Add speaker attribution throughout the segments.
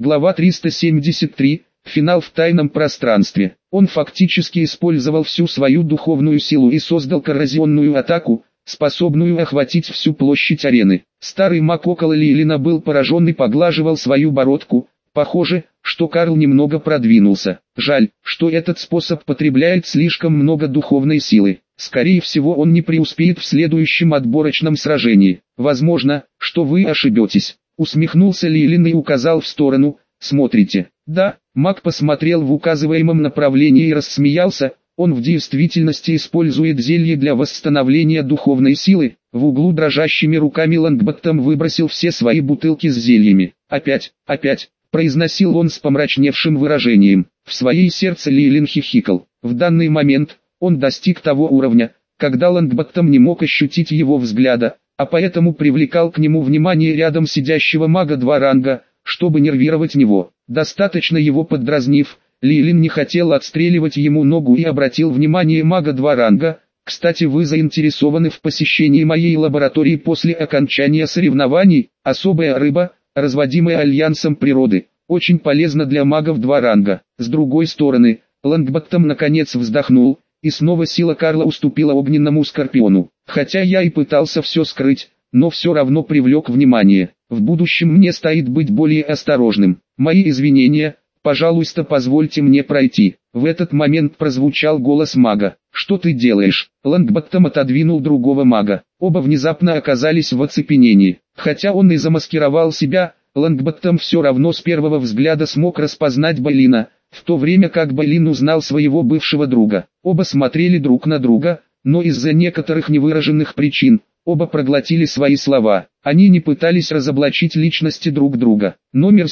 Speaker 1: Глава 373. Финал в тайном пространстве. Он фактически использовал всю свою духовную силу и создал коррозионную атаку, способную охватить всю площадь арены. Старый маг около Лилина был поражен и поглаживал свою бородку. Похоже, что Карл немного продвинулся. Жаль, что этот способ потребляет слишком много духовной силы. Скорее всего, он не преуспеет в следующем отборочном сражении. Возможно, что вы ошибетесь. Усмехнулся Лилин и указал в сторону. Смотрите. Да, маг посмотрел в указываемом направлении и рассмеялся. Он в действительности использует зелье для восстановления духовной силы. В углу дрожащими руками Лонгботтом выбросил все свои бутылки с зельями. Опять, произносил он с помрачневшим выражением. В своей сердце Лилин хихикал. В данный момент он достиг того уровня, когда Лонгботтом не мог ощутить его взгляда, а поэтому привлекал к нему внимание рядом сидящего мага 2 ранга, чтобы нервировать него. Достаточно его поддразнив, Лилин не хотел отстреливать ему ногу и обратил внимание мага 2 ранга. Кстати, вы заинтересованы в посещении моей лаборатории после окончания соревнований? Особая рыба, разводимая альянсом природы, очень полезна для магов 2 ранга. С другой стороны, Лонгботтом наконец вздохнул, и снова сила Карла уступила огненному скорпиону. Хотя я и пытался все скрыть, но все равно привлек внимание. В будущем мне стоит быть более осторожным. Мои извинения, пожалуйста, позвольте мне пройти. В этот момент прозвучал голос мага. Что ты делаешь? Лонгботтом отодвинул другого мага. Оба внезапно оказались в оцепенении. Хотя он и замаскировал себя, Лонгботтом все равно с первого взгляда смог распознать Байлина, в то время как Байлин узнал своего бывшего друга. Оба смотрели друг на друга, но из-за некоторых невыраженных причин, оба проглотили свои слова. Они не пытались разоблачить личности друг друга. Номер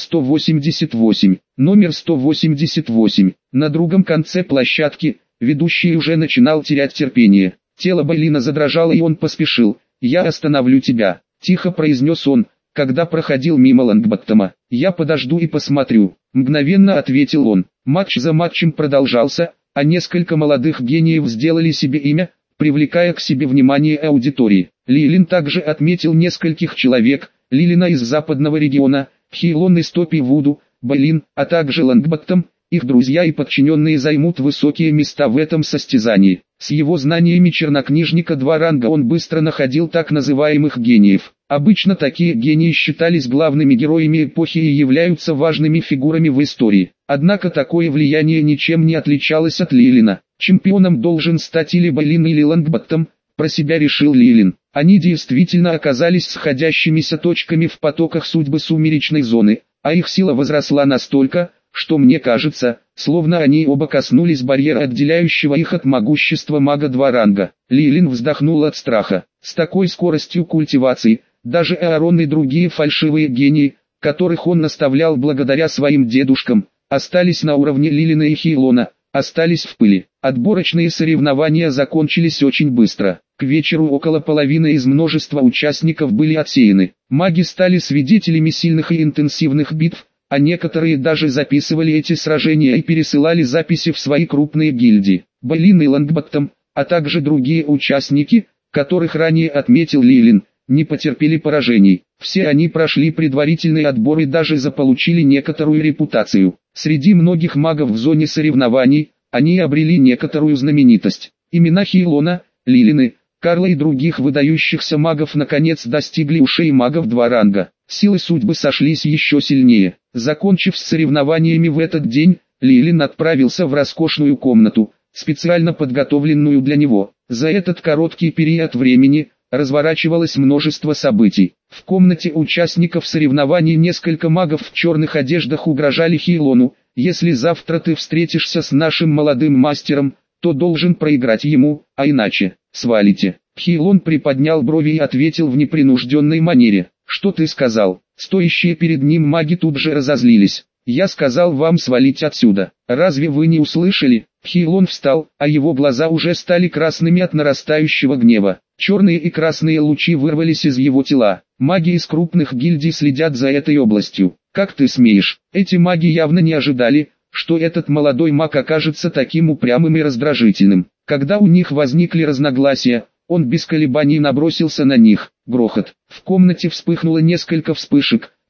Speaker 1: 188. Номер 188. На другом конце площадки, ведущий уже начинал терять терпение. Тело Байлина задрожало и он поспешил. «Я остановлю тебя», — тихо произнес он, когда проходил мимо Лонгботтома. «Я подожду и посмотрю», — мгновенно ответил он. Матч за матчем продолжался, а несколько молодых гениев сделали себе имя, привлекая к себе внимание аудитории. Лилин также отметил нескольких человек: Лилина из западного региона, Хейлон из Топи Вуду, Байлин, а также Лонгботтом. Их друзья и подчиненные займут высокие места в этом состязании. С его знаниями чернокнижника 2 ранга он быстро находил так называемых гениев. Обычно такие гении считались главными героями эпохи и являются важными фигурами в истории. Однако такое влияние ничем не отличалось от Лилина. Чемпионом должен стать или Байлин, или Лонгботтом, про себя решил Лилин. Они действительно оказались сходящимися точками в потоках судьбы сумеречной зоны, а их сила возросла настолько, что мне кажется, словно они оба коснулись барьера, отделяющего их от могущества мага 2 ранга. Лилин вздохнул от страха. С такой скоростью культивации, даже Аарон и другие фальшивые гении, которых он наставлял благодаря своим дедушкам, остались на уровне Лилина и Хейлона, остались в пыли. Отборочные соревнования закончились очень быстро. К вечеру около половины из множества участников были отсеяны. Маги стали свидетелями сильных и интенсивных битв, а некоторые даже записывали эти сражения и пересылали записи в свои крупные гильдии. Байлин и Лонгботтом, а также другие участники, которых ранее отметил Лилин, не потерпели поражений. Все они прошли предварительный отбор и даже заполучили некоторую репутацию. Среди многих магов в зоне соревнований, они обрели некоторую знаменитость. Имена Хейлона, Лилины, Карла и других выдающихся магов наконец достигли ушей магов 2 ранга. Силы судьбы сошлись еще сильнее. Закончив с соревнованиями в этот день, Лилин отправился в роскошную комнату, специально подготовленную для него. За этот короткий период времени разворачивалось множество событий. В комнате участников соревнований несколько магов в черных одеждах угрожали Хейлону: «Если завтра ты встретишься с нашим молодым мастером, то должен проиграть ему, а иначе свалите». Хейлон приподнял брови и ответил в непринужденной манере: «Что ты сказал?» Стоящие перед ним маги тут же разозлились. «Я сказал вам свалить отсюда. Разве вы не услышали?» Хейлон встал, а его глаза уже стали красными от нарастающего гнева. Черные и красные лучи вырвались из его тела. Маги из крупных гильдий следят за этой областью. «Как ты смеешь?» Эти маги явно не ожидали, что этот молодой маг окажется таким упрямым и раздражительным. Когда у них возникли разногласия, он без колебаний набросился на них. Грохот. В комнате вспыхнуло несколько вспышек,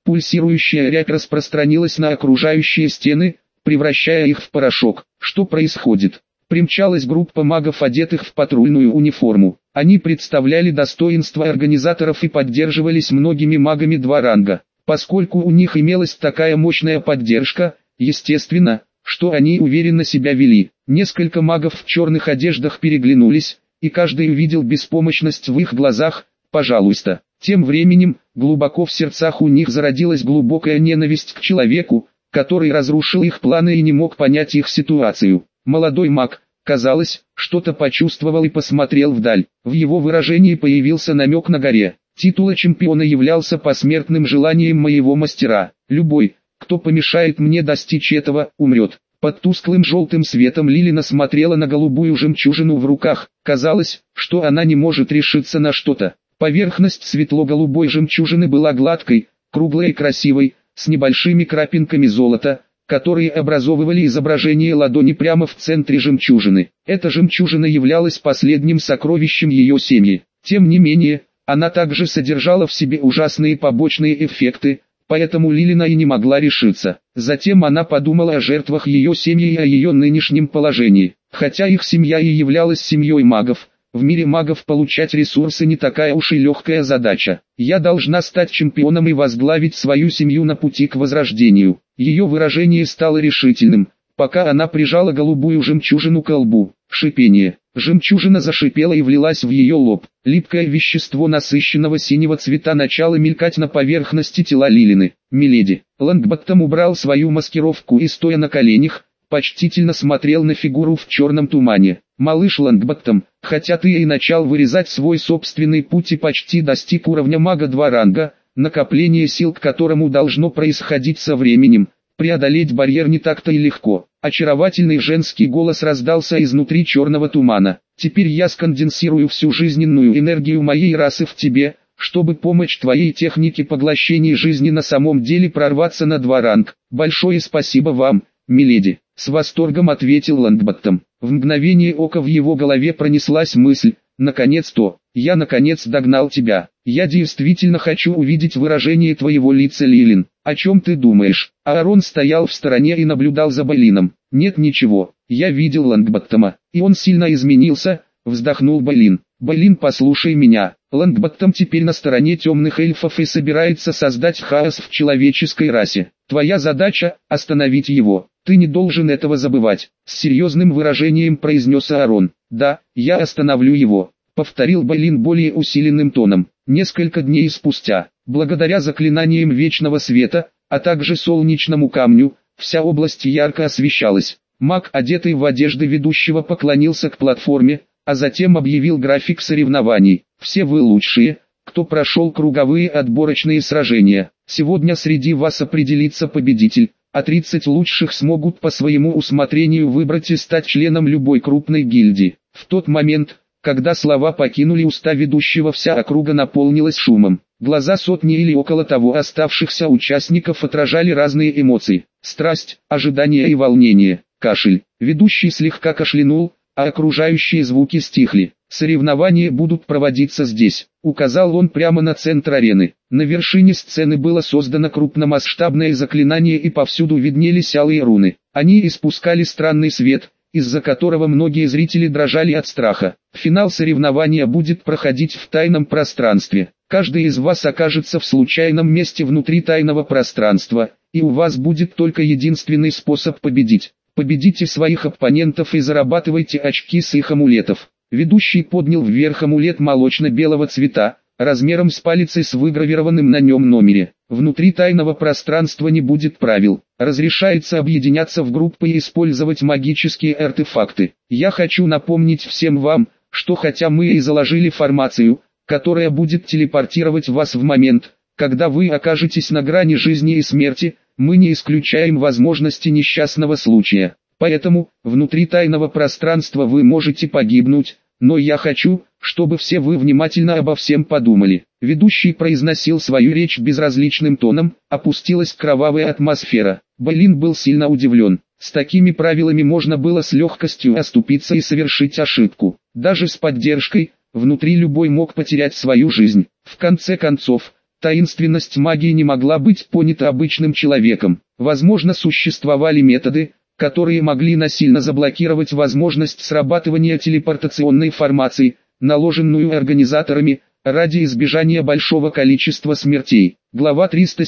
Speaker 1: Пульсирующая рябь распространилась на окружающие стены, превращая их в порошок. Что происходит? Примчалась группа магов, одетых в патрульную униформу. Они представляли достоинство организаторов и поддерживались многими магами 2 ранга. Поскольку у них имелась такая мощная поддержка, естественно, что они уверенно себя вели. Несколько магов в черных одеждах переглянулись, и каждый увидел беспомощность в их глазах. Пожалуйста. Тем временем, глубоко в сердцах у них зародилась глубокая ненависть к человеку, который разрушил их планы и не мог понять их ситуацию. Молодой маг, казалось, что-то почувствовал и посмотрел вдаль. В его выражении появился намек на горе. Титул чемпиона являлся посмертным желанием моего мастера. Любой, кто помешает мне достичь этого, умрет. Под тусклым желтым светом Лилина смотрела на голубую жемчужину в руках. Казалось, что она не может решиться на что-то. Поверхность светло-голубой жемчужины была гладкой, круглой и красивой, с небольшими крапинками золота, которые образовывали изображение ладони прямо в центре жемчужины. Эта жемчужина являлась последним сокровищем ее семьи. Тем не менее, она также содержала в себе ужасные побочные эффекты, поэтому Лилина и не могла решиться. Затем она подумала о жертвах ее семьи и о ее нынешнем положении. Хотя их семья и являлась семьей магов, в мире магов получать ресурсы не такая уж и легкая задача. Я должна стать чемпионом и возглавить свою семью на пути к возрождению. Ее выражение стало решительным, пока она прижала голубую жемчужину к лбу. Шипение. Жемчужина зашипела и влилась в ее лоб. Липкое вещество насыщенного синего цвета начало мелькать на поверхности тела Лилины. «Миледи». Лонгботтом убрал свою маскировку и, стоя на коленях, почтительно смотрел на фигуру в черном тумане. «Малыш Лонгботтом, хотя ты и начал вырезать свой собственный путь и почти достиг уровня мага 2 ранга, накопление сил к которому должно происходить со временем, преодолеть барьер не так-то и легко». Очаровательный женский голос раздался изнутри черного тумана. «Теперь я сконденсирую всю жизненную энергию моей расы в тебе, чтобы помочь твоей технике поглощения жизни на самом деле прорваться на 2 ранг. Большое спасибо вам, миледи», — с восторгом ответил Лонгботтом. В мгновение ока в его голове пронеслась мысль: «Наконец-то, я наконец догнал тебя. Я действительно хочу увидеть выражение твоего лица, Лилин. О чем ты думаешь?» Аарон стоял в стороне и наблюдал за Бейлином. «Нет, ничего, я видел Лонгботтома, и он сильно изменился», — вздохнул Бейлин. «Бейлин, послушай меня. Лонгботтом теперь на стороне темных эльфов и собирается создать хаос в человеческой расе. Твоя задача — остановить его. Ты не должен этого забывать», — с серьезным выражением произнес Аарон. «Да, я остановлю его», — повторил Бейлин более усиленным тоном. Несколько дней спустя, благодаря заклинаниям Вечного Света, а также солнечному камню, вся область ярко освещалась. Маг, одетый в одежды ведущего, поклонился к платформе, а затем объявил график соревнований. «Все вы лучшие, кто прошел круговые отборочные сражения. Сегодня среди вас определится победитель, а 30 лучших смогут по своему усмотрению выбрать и стать членом любой крупной гильдии». В тот момент, когда слова покинули уста ведущего, вся округа наполнилась шумом. Глаза сотни или около того оставшихся участников отражали разные эмоции: страсть, ожидание и волнение. Кашель. Ведущий слегка кашлянул, а окружающие звуки стихли. «Соревнования будут проводиться здесь», — указал он прямо на центр арены. На вершине сцены было создано крупномасштабное заклинание, и повсюду виднелись алые руны. Они испускали странный свет, из-за которого многие зрители дрожали от страха. Финал соревнования будет проходить в тайном пространстве. Каждый из вас окажется в случайном месте внутри тайного пространства, и у вас будет только единственный способ победить. Победите своих оппонентов и зарабатывайте очки с их амулетов. Ведущий поднял вверх амулет молочно-белого цвета, размером с палец и с выгравированным на нем номере. Внутри тайного пространства не будет правил. Разрешается объединяться в группы и использовать магические артефакты. Я хочу напомнить всем вам, что хотя мы и заложили формацию, которая будет телепортировать вас в момент, когда вы окажетесь на грани жизни и смерти, мы не исключаем возможности несчастного случая. Поэтому, внутри тайного пространства вы можете погибнуть, но я хочу, чтобы все вы внимательно обо всем подумали. Ведущий произносил свою речь безразличным тоном, опустилась кровавая атмосфера. Бейлин был сильно удивлен. С такими правилами можно было с легкостью оступиться и совершить ошибку. Даже с поддержкой, внутри любой мог потерять свою жизнь. В конце концов, Таинственность магии не могла быть понята обычным человеком. Возможно, существовали методы, которые могли насильно заблокировать возможность срабатывания телепортационной формации, наложенную организаторами, ради избежания большого количества смертей. Глава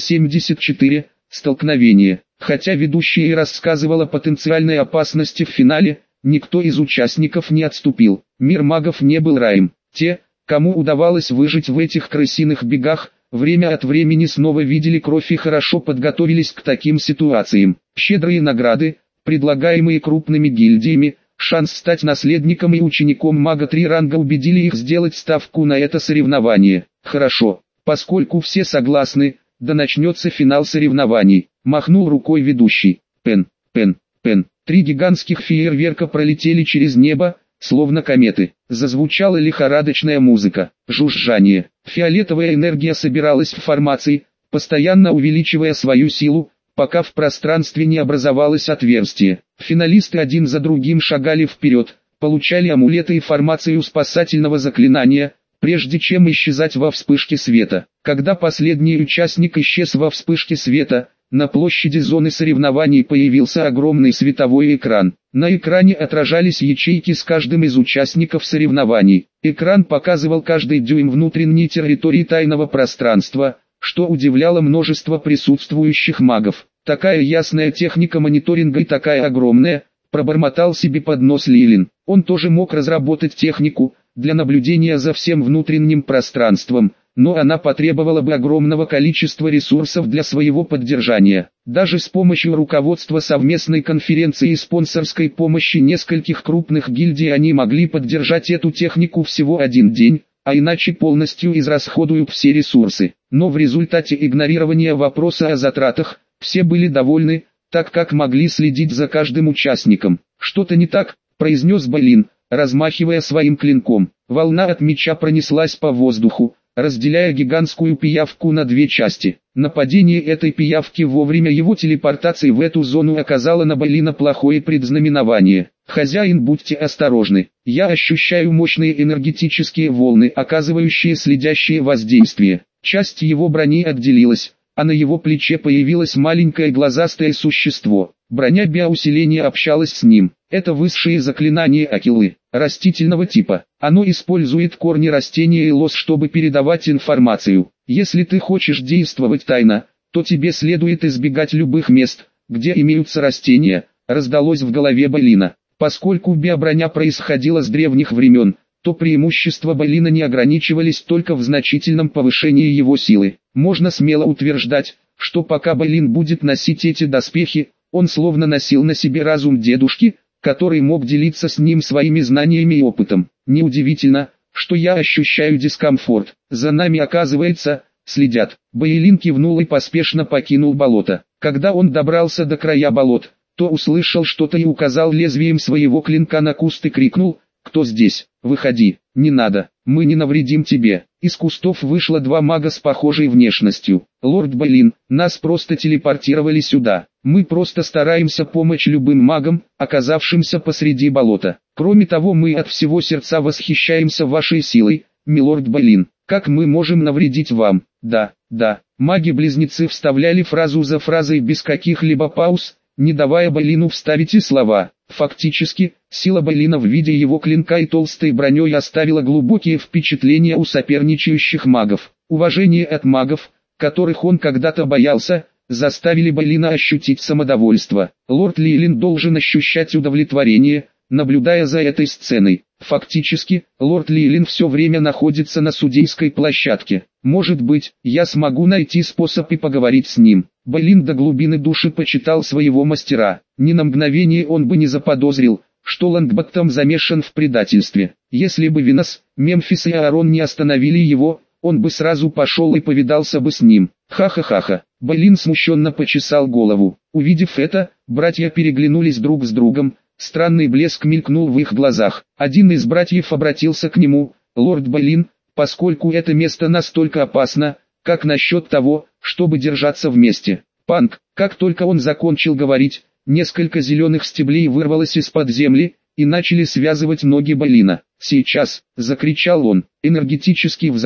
Speaker 1: 374. Столкновение. Хотя ведущая и рассказывала о потенциальной опасности в финале, никто из участников не отступил. Мир магов не был раем. Те, кому удавалось выжить в этих крысиных бегах, время от времени снова видели кровь и хорошо подготовились к таким ситуациям. Щедрые награды, предлагаемые крупными гильдиями, шанс стать наследником и учеником мага 3 ранга убедили их сделать ставку на это соревнование. Хорошо, поскольку все согласны, да начнется финал соревнований, махнул рукой ведущий. Пен, пен, пен. 3 гигантских фейерверка пролетели через небо, словно кометы. Зазвучала лихорадочная музыка, жужжание. Фиолетовая энергия собиралась в формации, постоянно увеличивая свою силу, пока в пространстве не образовалось отверстие. Финалисты один за другим шагали вперед, получали амулеты и формацию спасательного заклинания, прежде чем исчезать во вспышке света. Когда последний участник исчез во вспышке света, на площади зоны соревнований появился огромный световой экран. На экране отражались ячейки с каждым из участников соревнований. Экран показывал каждый дюйм внутренней территории тайного пространства, что удивляло множество присутствующих магов. Такая ясная техника мониторинга и такая огромная, пробормотал себе под нос Лилин. Он тоже мог разработать технику для наблюдения за всем внутренним пространством, но она потребовала бы огромного количества ресурсов для своего поддержания. Даже с помощью руководства совместной конференции и спонсорской помощи нескольких крупных гильдий они могли поддержать эту технику всего один день, а иначе полностью израсходуют все ресурсы. Но в результате игнорирования вопроса о затратах, все были довольны, так как могли следить за каждым участником. «Что-то не так», — произнес Бэйлин, размахивая своим клинком. Волна от меча пронеслась по воздуху, разделяя гигантскую пиявку на 2 части. Нападение этой пиявки во время его телепортации в эту зону оказало на Бэйлина плохое предзнаменование. «Хозяин, будьте осторожны. Я ощущаю мощные энергетические волны, оказывающие следящее воздействие». Часть его брони отделилась, а на его плече появилось маленькое глазастое существо. Броня биоусиления общалась с ним. Это высшее заклинание Акилы, растительного типа. Оно использует корни растения и лоз, чтобы передавать информацию. Если ты хочешь действовать тайно, то тебе следует избегать любых мест, где имеются растения, раздалось в голове Бэйлина. Поскольку биоброня происходила с древних времен, то преимущества Бэйлина не ограничивались только в значительном повышении его силы. Можно смело утверждать, что пока Бэйлин будет носить эти доспехи, он словно носил на себе разум дедушки, который мог делиться с ним своими знаниями и опытом. Неудивительно, что я ощущаю дискомфорт. За нами, оказывается, следят. Бэйлин кивнул и поспешно покинул болото. Когда он добрался до края болот, то услышал что-то и указал лезвием своего клинка на куст и крикнул: «Кто здесь? Выходи, не надо, мы не навредим тебе». Из кустов вышло 2 мага с похожей внешностью. «Лорд Бэйлин, нас просто телепортировали сюда. Мы просто стараемся помочь любым магам, оказавшимся посреди болота. Кроме того, мы от всего сердца восхищаемся вашей силой, милорд Бэйлин. Как мы можем навредить вам?» «Да, да». Маги-близнецы вставляли фразу за фразой без каких-либо пауз, не давая Бэйлину вставить и слова. Фактически, сила Бэйлина в виде его клинка и толстой броней оставила глубокие впечатления у соперничающих магов. Уважение от магов, которых он когда-то боялся, заставили Бэйлина ощутить самодовольство. Лорд Лилин должен ощущать удовлетворение, наблюдая за этой сценой. Фактически, лорд Лилин все время находится на судейской площадке. Может быть, я смогу найти способ и поговорить с ним. Бэйлин до глубины души почитал своего мастера. Ни на мгновение он бы не заподозрил, что Лонгботтом замешан в предательстве. Если бы Винос, Мемфис и Аарон не остановили его, он бы сразу пошел и повидался бы с ним. Ха-ха-ха-ха. Бэйлин смущенно почесал голову. Увидев это, братья переглянулись друг с другом. Странный блеск мелькнул в их глазах. Один из братьев обратился к нему: «Лорд Бэйлин, поскольку это место настолько опасно, как насчет того, чтобы держаться вместе?» Панк. Как только он закончил говорить, несколько зеленых стеблей вырвалось из-под земли и начали связывать ноги Бэйлина. «Сейчас!» — закричал он. Энергетический взрыв.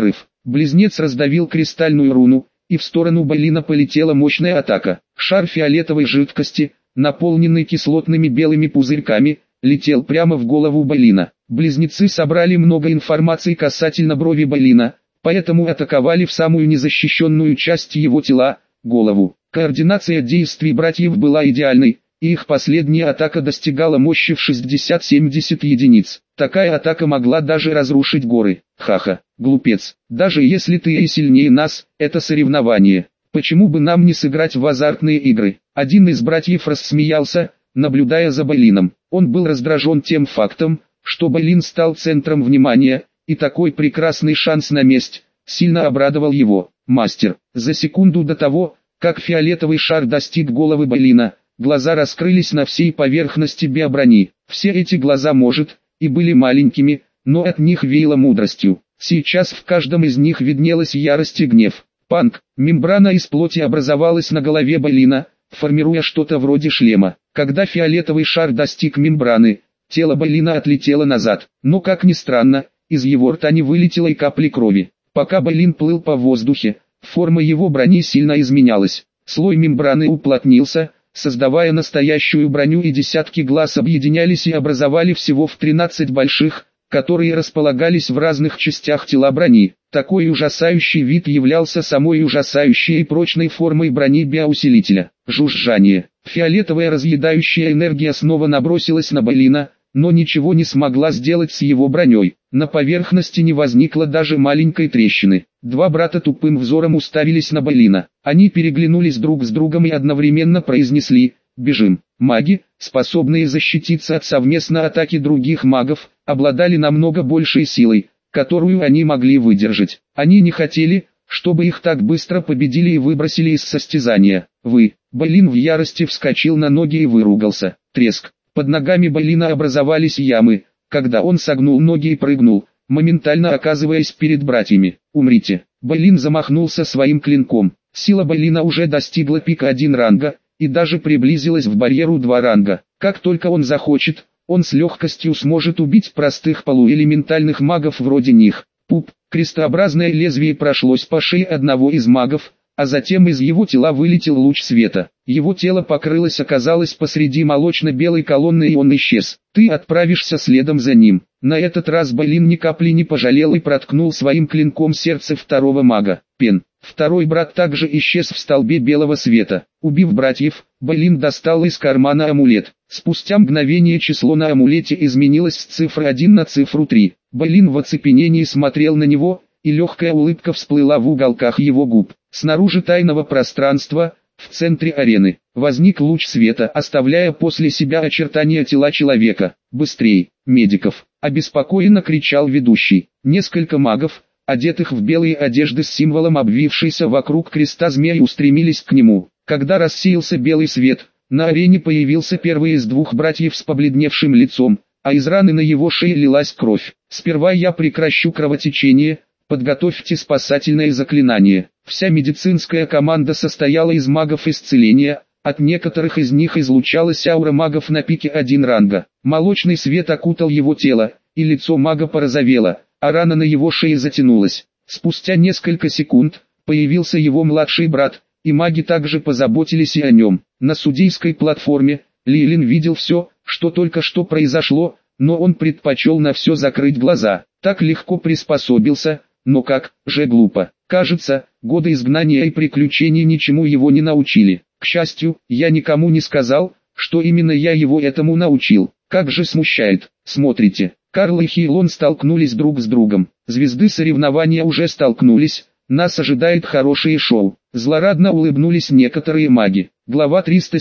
Speaker 1: Близнец раздавил кристальную руну, и в сторону Болина полетела мощная атака. Шар фиолетовой жидкости, наполненный кислотными белыми пузырьками, летел прямо в голову Болина. Близнецы собрали много информации касательно брови Болина, поэтому атаковали в самую незащищенную часть его тела, голову. Координация действий братьев была идеальной, и их последняя атака достигала мощи в 60-70 единиц. Такая атака могла даже разрушить горы. Ха-ха, глупец, даже если ты и сильнее нас, это соревнование. Почему бы нам не сыграть в азартные игры? Один из братьев рассмеялся, наблюдая за Болином. Он был раздражен тем фактом, что Болин стал центром внимания, и такой прекрасный шанс на месть сильно обрадовал его. Мастер, за секунду до того, как фиолетовый шар достиг головы Болина, глаза раскрылись на всей поверхности биоброни. Все эти глаза, может, и были маленькими, но от них веяло мудростью. Сейчас в каждом из них виднелась ярость и гнев. Панк, мембрана из плоти образовалась на голове Болина, формируя что-то вроде шлема. Когда фиолетовый шар достиг мембраны, тело Болина отлетело назад. Но как ни странно, из его рта не вылетело и капли крови. Пока Болин плыл по воздухе, форма его брони сильно изменялась. Слой мембраны уплотнился, создавая настоящую броню, и десятки глаз объединялись и образовали всего в 13 больших, которые располагались в разных частях тела брони. Такой ужасающий вид являлся самой ужасающей и прочной формой брони биоусилителя. Жужжание. Фиолетовая разъедающая энергия снова набросилась на Болина, но ничего не смогла сделать с его броней. На поверхности не возникло даже маленькой трещины. Два брата тупым взором уставились на Болина. Они переглянулись друг с другом и одновременно произнесли: «Бежим». Маги, способные защититься от совместной атаки других магов, обладали намного большей силой, которую они могли выдержать. Они не хотели, чтобы их так быстро победили и выбросили из состязания. Болин в ярости вскочил на ноги и выругался. Треск. Под ногами Болина образовались ямы, когда он согнул ноги и прыгнул, моментально оказываясь перед братьями. «Умрите». Болин замахнулся своим клинком. Сила Болина уже достигла пика 1 ранга, и даже приблизилась в барьеру 2 ранга. Как только он захочет, он с легкостью сможет убить простых полуэлементальных магов вроде них. Пуп, крестообразное лезвие прошлось по шее одного из магов, а затем из его тела вылетел луч света. Его тело оказалось посреди молочно-белой колонны, и он исчез. Ты отправишься следом за ним. На этот раз Болин ни капли не пожалел и проткнул своим клинком сердце второго мага. Пен. Второй брат также исчез в столбе белого света. Убив братьев, Болин достал из кармана амулет. Спустя мгновение число на амулете изменилось с цифры 1 на цифру 3. Болин в оцепенении смотрел на него, и легкая улыбка всплыла в уголках его губ. Снаружи тайного пространства, в центре арены, возник луч света, оставляя после себя очертания тела человека. «Быстрей, медиков!» — обеспокоенно кричал ведущий. Несколько магов, одетых в белые одежды с символом обвившейся вокруг креста змеи, устремились к нему. Когда рассеялся белый свет, на арене появился первый из двух братьев с побледневшим лицом, а из раны на его шее лилась кровь. «Сперва я прекращу кровотечение, подготовьте спасательное заклинание». Вся медицинская команда состояла из магов исцеления, от некоторых из них излучалась аура магов на пике 1 ранга. Молочный свет окутал его тело, и лицо мага порозовело, а рана на его шее затянулась. Спустя несколько секунд появился его младший брат, и маги также позаботились и о нем. На судейской платформе Лилин видел все, что только что произошло, но он предпочел на все закрыть глаза. Так легко приспособился, но как же глупо. Кажется, годы изгнания и приключений ничему его не научили. К счастью, я никому не сказал, что именно я его этому научил. Как же смущает. Смотрите, Карл и Хейлон столкнулись друг с другом. Звезды соревнования уже столкнулись, нас ожидает хорошее шоу. Злорадно улыбнулись некоторые маги. Глава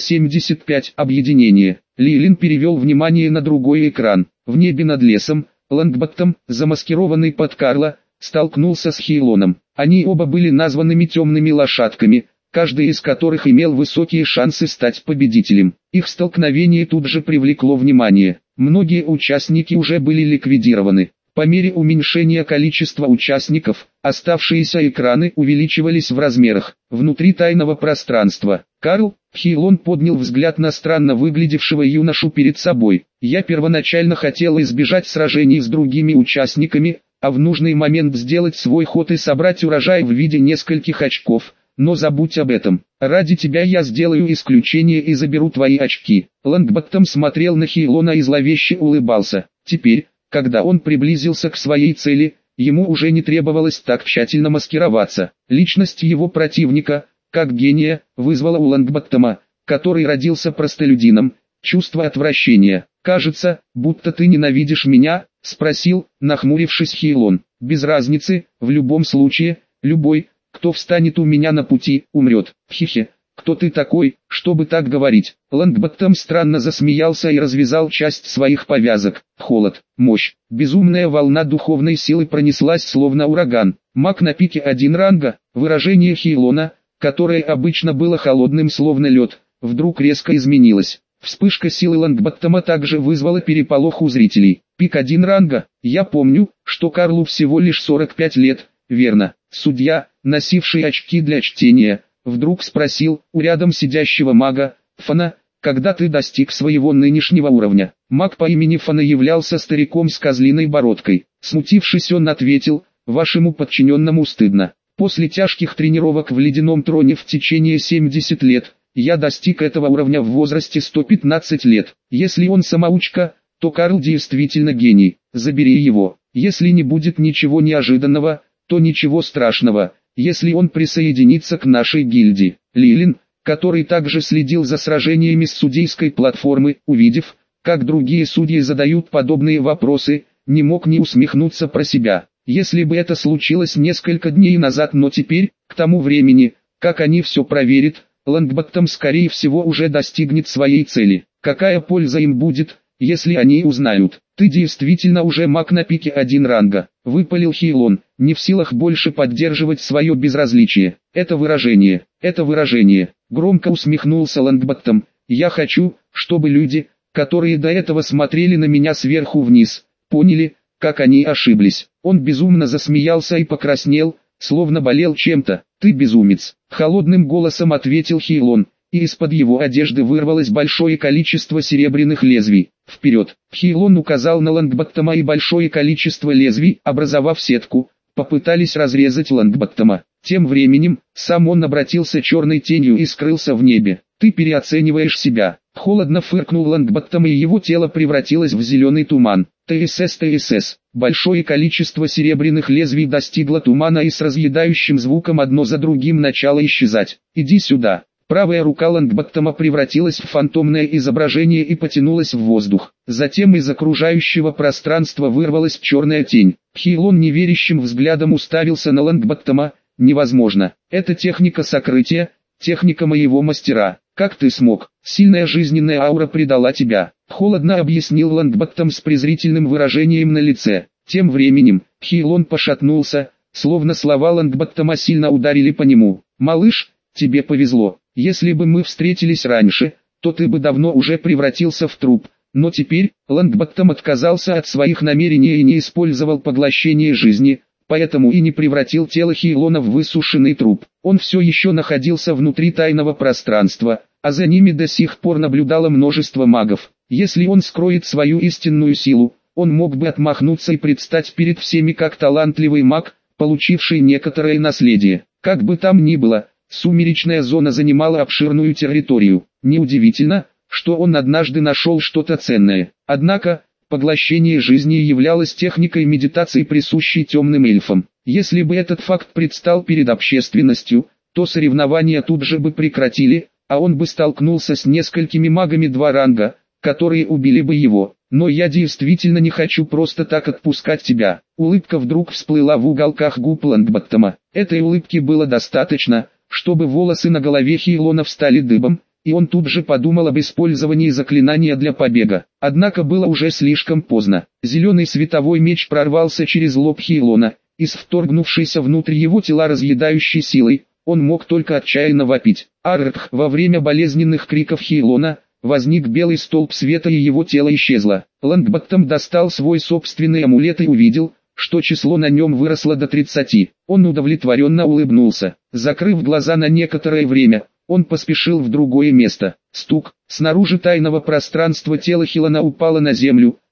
Speaker 1: 375. Объединение. Лилин перевел внимание на другой экран. В небе над лесом, Лангбаттом, замаскированный под Карла, столкнулся с Хейлоном. Они оба были названными темными лошадками, каждый из которых имел высокие шансы стать победителем. Их столкновение тут же привлекло внимание. Многие участники уже были ликвидированы. По мере уменьшения количества участников, оставшиеся экраны увеличивались в размерах. Внутри тайного пространства, Хейлон поднял взгляд на странно выглядевшего юношу перед собой. «Я первоначально хотел избежать сражений с другими участниками, а в нужный момент сделать свой ход и собрать урожай в виде нескольких очков. Но забудь об этом. Ради тебя я сделаю исключение и заберу твои очки. Лонгботтом смотрел на Хейлона и зловеще улыбался. Теперь, когда он приблизился к своей цели, ему уже не требовалось так тщательно маскироваться. Личность его противника, как гения, вызвала у Лонгботтома, который родился простолюдином, чувство отвращения. «Кажется, будто ты ненавидишь меня?» — спросил, нахмурившись Хейлон. «Без разницы, в любом случае, любой, кто встанет у меня на пути, умрет. Хе-хе, кто ты такой, чтобы так говорить?» Лонгботтом странно засмеялся и развязал часть своих повязок. Холод, мощь, безумная волна духовной силы пронеслась словно ураган. Маг на пике 1 ранга, выражение Хейлона, которое обычно было холодным словно лед, вдруг резко изменилось. Вспышка силы Лонгботтома также вызвала переполох у зрителей. Пик 1 ранга, я помню, что Карлу всего лишь 45 лет, верно? Судья, носивший очки для чтения, вдруг спросил у рядом сидящего мага, Фана, когда ты достиг своего нынешнего уровня. Маг по имени Фана являлся стариком с козлиной бородкой. Смутившись, он ответил, вашему подчиненному стыдно. После тяжких тренировок в ледяном троне в течение 70 лет, я достиг этого уровня в возрасте 115 лет. Если он самоучка, то Карл действительно гений, забери его. Если не будет ничего неожиданного, то ничего страшного, если он присоединится к нашей гильдии. Лилин, который также следил за сражениями с судейской платформы, увидев, как другие судьи задают подобные вопросы, не мог не усмехнуться про себя. Если бы это случилось несколько дней назад, но теперь, к тому времени, как они все проверят, Лонгботтом скорее всего уже достигнет своей цели. Какая польза им будет, если они узнают? Ты действительно уже маг на пике 1 ранга, выпалил Хейлон, не в силах больше поддерживать свое безразличие. Это выражение, громко усмехнулся Лонгботтом. Я хочу, чтобы люди, которые до этого смотрели на меня сверху вниз, поняли, как они ошиблись. Он безумно засмеялся и покраснел, словно болел чем-то. Ты безумец, холодным голосом ответил Хейлон, и из-под его одежды вырвалось большое количество серебряных лезвий. Вперед! Хейлон указал на Лонгботтома, и большое количество лезвий, образовав сетку, попытались разрезать Лонгботтома. Тем временем, сам он обратился черной тенью и скрылся в небе. Ты переоцениваешь себя. Холодно фыркнул Лонгботтом, и его тело превратилось в зеленый туман. ТСС. Большое количество серебряных лезвий достигло тумана и с разъедающим звуком одно за другим начало исчезать. Иди сюда. Правая рука Лонгботтома превратилась в фантомное изображение и потянулась в воздух. Затем из окружающего пространства вырвалась черная тень. Хейлон неверящим взглядом уставился на Лонгботтома. Невозможно. Это техника сокрытия, техника моего мастера. Как ты смог? Сильная жизненная аура предала тебя. Холодно объяснил Лонгботтом с презрительным выражением на лице. Тем временем, Хейлон пошатнулся, словно слова Лонгботтома сильно ударили по нему. Малыш, тебе повезло. Если бы мы встретились раньше, то ты бы давно уже превратился в труп. Но теперь, Лонгботтом отказался от своих намерений и не использовал поглощение жизни, поэтому и не превратил тело Хейлона в высушенный труп. Он все еще находился внутри тайного пространства, а за ними до сих пор наблюдало множество магов. Если он скроет свою истинную силу, он мог бы отмахнуться и предстать перед всеми как талантливый маг, получивший некоторое наследие. Как бы там ни было, сумеречная зона занимала обширную территорию. Неудивительно, что он однажды нашел что-то ценное. Однако, поглощение жизни являлось техникой медитации, присущей темным эльфам. Если бы этот факт предстал перед общественностью, то соревнования тут же бы прекратили, а он бы столкнулся с несколькими магами 2 ранга, которые убили бы его. Но я действительно не хочу просто так отпускать тебя. Улыбка вдруг всплыла в уголках губ Лонгботтома. Этой улыбки было достаточно, чтобы волосы на голове Хейлона встали дыбом, и он тут же подумал об использовании заклинания для побега. Однако было уже слишком поздно. Зеленый световой меч прорвался через лоб Хейлона, и с вторгнувшейся внутрь его тела разъедающей силой, он мог только отчаянно вопить. Аррх! Во время болезненных криков Хейлона, возник белый столб света, и его тело исчезло. Лонгботтом достал свой собственный амулет и увидел, что число на нем выросло до 30. Он удовлетворенно улыбнулся. Закрыв глаза на некоторое время, он поспешил в другое место. Стук. Снаружи тайного пространства тело Хейлона упало на землю,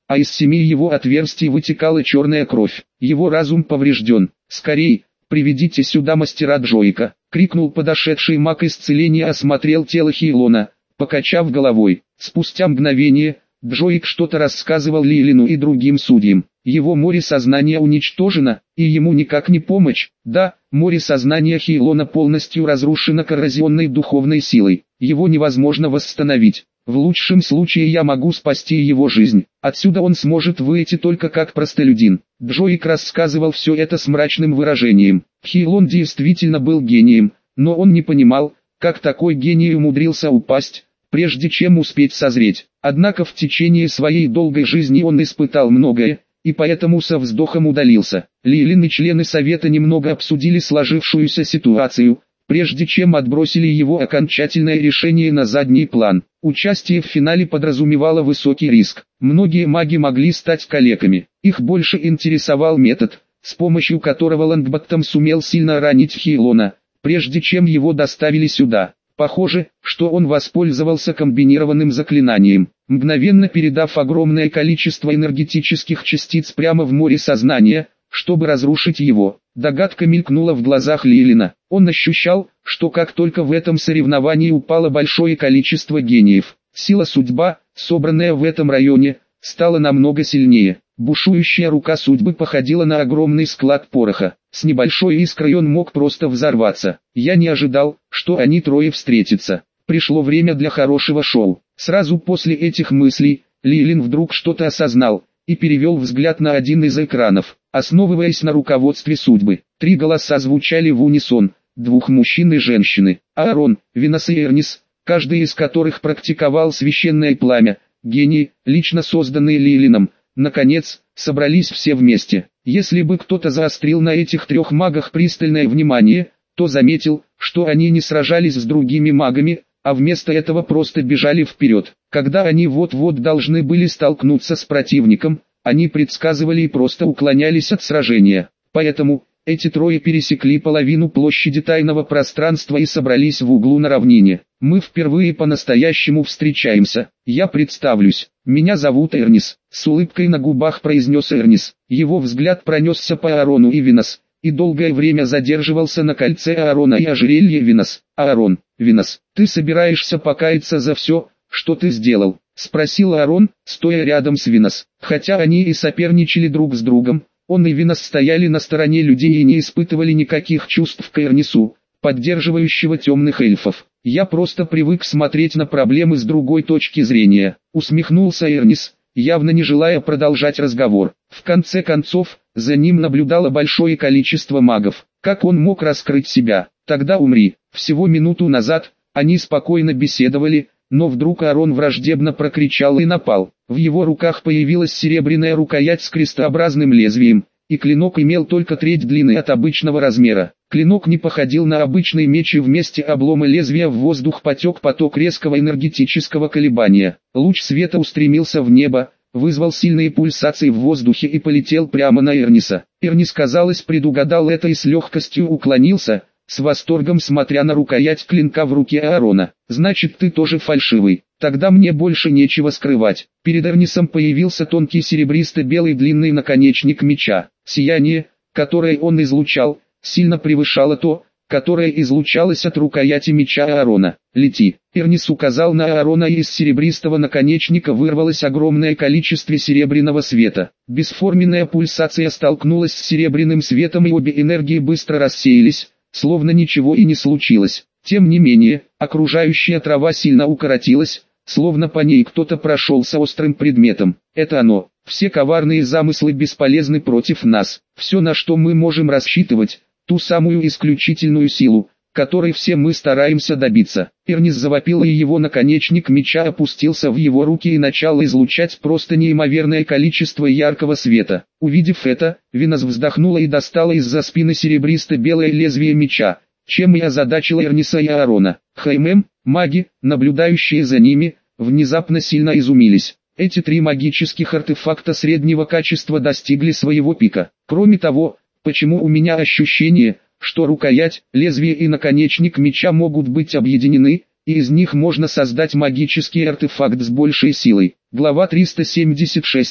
Speaker 1: а из 7 его отверстий вытекала черная кровь. Его разум поврежден. «Скорей, приведите сюда мастера Джоика!» — крикнул подошедший маг исцеления, осмотрел тело Хейлона, покачав головой. Спустя мгновение, Джоик что-то рассказывал Лейлину и другим судьям. Его море сознания уничтожено, и ему никак не помочь. Да, море сознания Хейлона полностью разрушено коррозионной духовной силой. Его невозможно восстановить. В лучшем случае я могу спасти его жизнь. Отсюда он сможет выйти только как простолюдин. Джоик рассказывал все это с мрачным выражением. Хейлон действительно был гением, но он не понимал, как такой гений умудрился упасть, прежде чем успеть созреть. Однако в течение своей долгой жизни он испытал многое, и поэтому со вздохом удалился. Лейлин и члены совета немного обсудили сложившуюся ситуацию, прежде чем отбросили его окончательное решение на задний план. Участие в финале подразумевало высокий риск. Многие маги могли стать калеками. Их больше интересовал метод, с помощью которого Лонгботтом сумел сильно ранить Хейлона, прежде чем его доставили сюда. Похоже, что он воспользовался комбинированным заклинанием, мгновенно передав огромное количество энергетических частиц прямо в море сознания, чтобы разрушить его. Догадка мелькнула в глазах Лейлина. Он ощущал, что как только в этом соревновании упало большое количество гениев, сила судьба, собранная в этом районе, стала намного сильнее. Бушующая рука судьбы походила на огромный склад пороха. С небольшой искрой он мог просто взорваться. Я не ожидал, что они трое встретятся. Пришло время для хорошего шоу. Сразу после этих мыслей, Лейлин вдруг что-то осознал и перевел взгляд на один из экранов. Основываясь на руководстве судьбы, 3 голоса звучали в унисон, 2 мужчин и женщины. Аарон, Винос и Эрнис, каждый из которых практиковал священное пламя, гении, лично созданные Лейлином. Наконец, собрались все вместе. Если бы кто-то заострил на этих 3 магах пристальное внимание, то заметил, что они не сражались с другими магами, а вместо этого просто бежали вперед. Когда они вот-вот должны были столкнуться с противником, они предсказывали и просто уклонялись от сражения. Поэтому, эти 3 пересекли половину площади тайного пространства и собрались в углу на равнине. Мы впервые по-настоящему встречаемся. Я представлюсь. Меня зовут Эрнис. С улыбкой на губах произнес Эрнис. Его взгляд пронесся по Аарону и Винос, и долгое время задерживался на кольце Аарона и ожерелье Винос. Аарон, Винос, ты собираешься покаяться за все, что ты сделал? Спросил Аарон, стоя рядом с Винос. Хотя они и соперничали друг с другом, он и Винос стояли на стороне людей и не испытывали никаких чувств к Эрнису, поддерживающего темных эльфов. Я просто привык смотреть на проблемы с другой точки зрения. Усмехнулся Эрнис, явно не желая продолжать разговор. В конце концов, за ним наблюдало большое количество магов. Как он мог раскрыть себя? Тогда умри. Всего минуту назад, они спокойно беседовали, но вдруг Аарон враждебно прокричал и напал. В его руках появилась серебряная рукоять с крестообразным лезвием, и клинок имел только треть длины от обычного размера. Клинок не походил на обычный меч, и вместе облома лезвия в воздух потек поток резкого энергетического колебания. Луч света устремился в небо, вызвал сильные пульсации в воздухе и полетел прямо на Эрниса. Эрнис, казалось, предугадал это и с легкостью уклонился, с восторгом смотря на рукоять клинка в руке Аарона. «Значит, ты тоже фальшивый. Тогда мне больше нечего скрывать». Перед Эрнисом появился тонкий серебристо-белый длинный наконечник меча. Сияние, которое он излучал, сильно превышало то, которое излучалось от рукояти меча Аарона. «Лети!» Эрнис указал на Аарона, и из серебристого наконечника вырвалось огромное количество серебряного света. Бесформенная пульсация столкнулась с серебряным светом, и обе энергии быстро рассеялись, словно ничего и не случилось. Тем не менее, окружающая трава сильно укоротилась, словно по ней кто-то прошелся острым предметом. Это оно. Все коварные замыслы бесполезны против нас. Все, на что мы можем рассчитывать, ту самую исключительную силу, которой все мы стараемся добиться. Эрнис завопил, и его наконечник меча опустился в его руки и начал излучать просто неимоверное количество яркого света. Увидев это, Винос вздохнула и достала из-за спины серебристо-белое лезвие меча, чем и озадачила Эрниса и Аарона. Маги, наблюдающие за ними, внезапно сильно изумились. Эти 3 магических артефакта среднего качества достигли своего пика. Кроме того, почему у меня ощущение, что рукоять, лезвие и наконечник меча могут быть объединены, и из них можно создать магический артефакт с большей силой. Глава 376.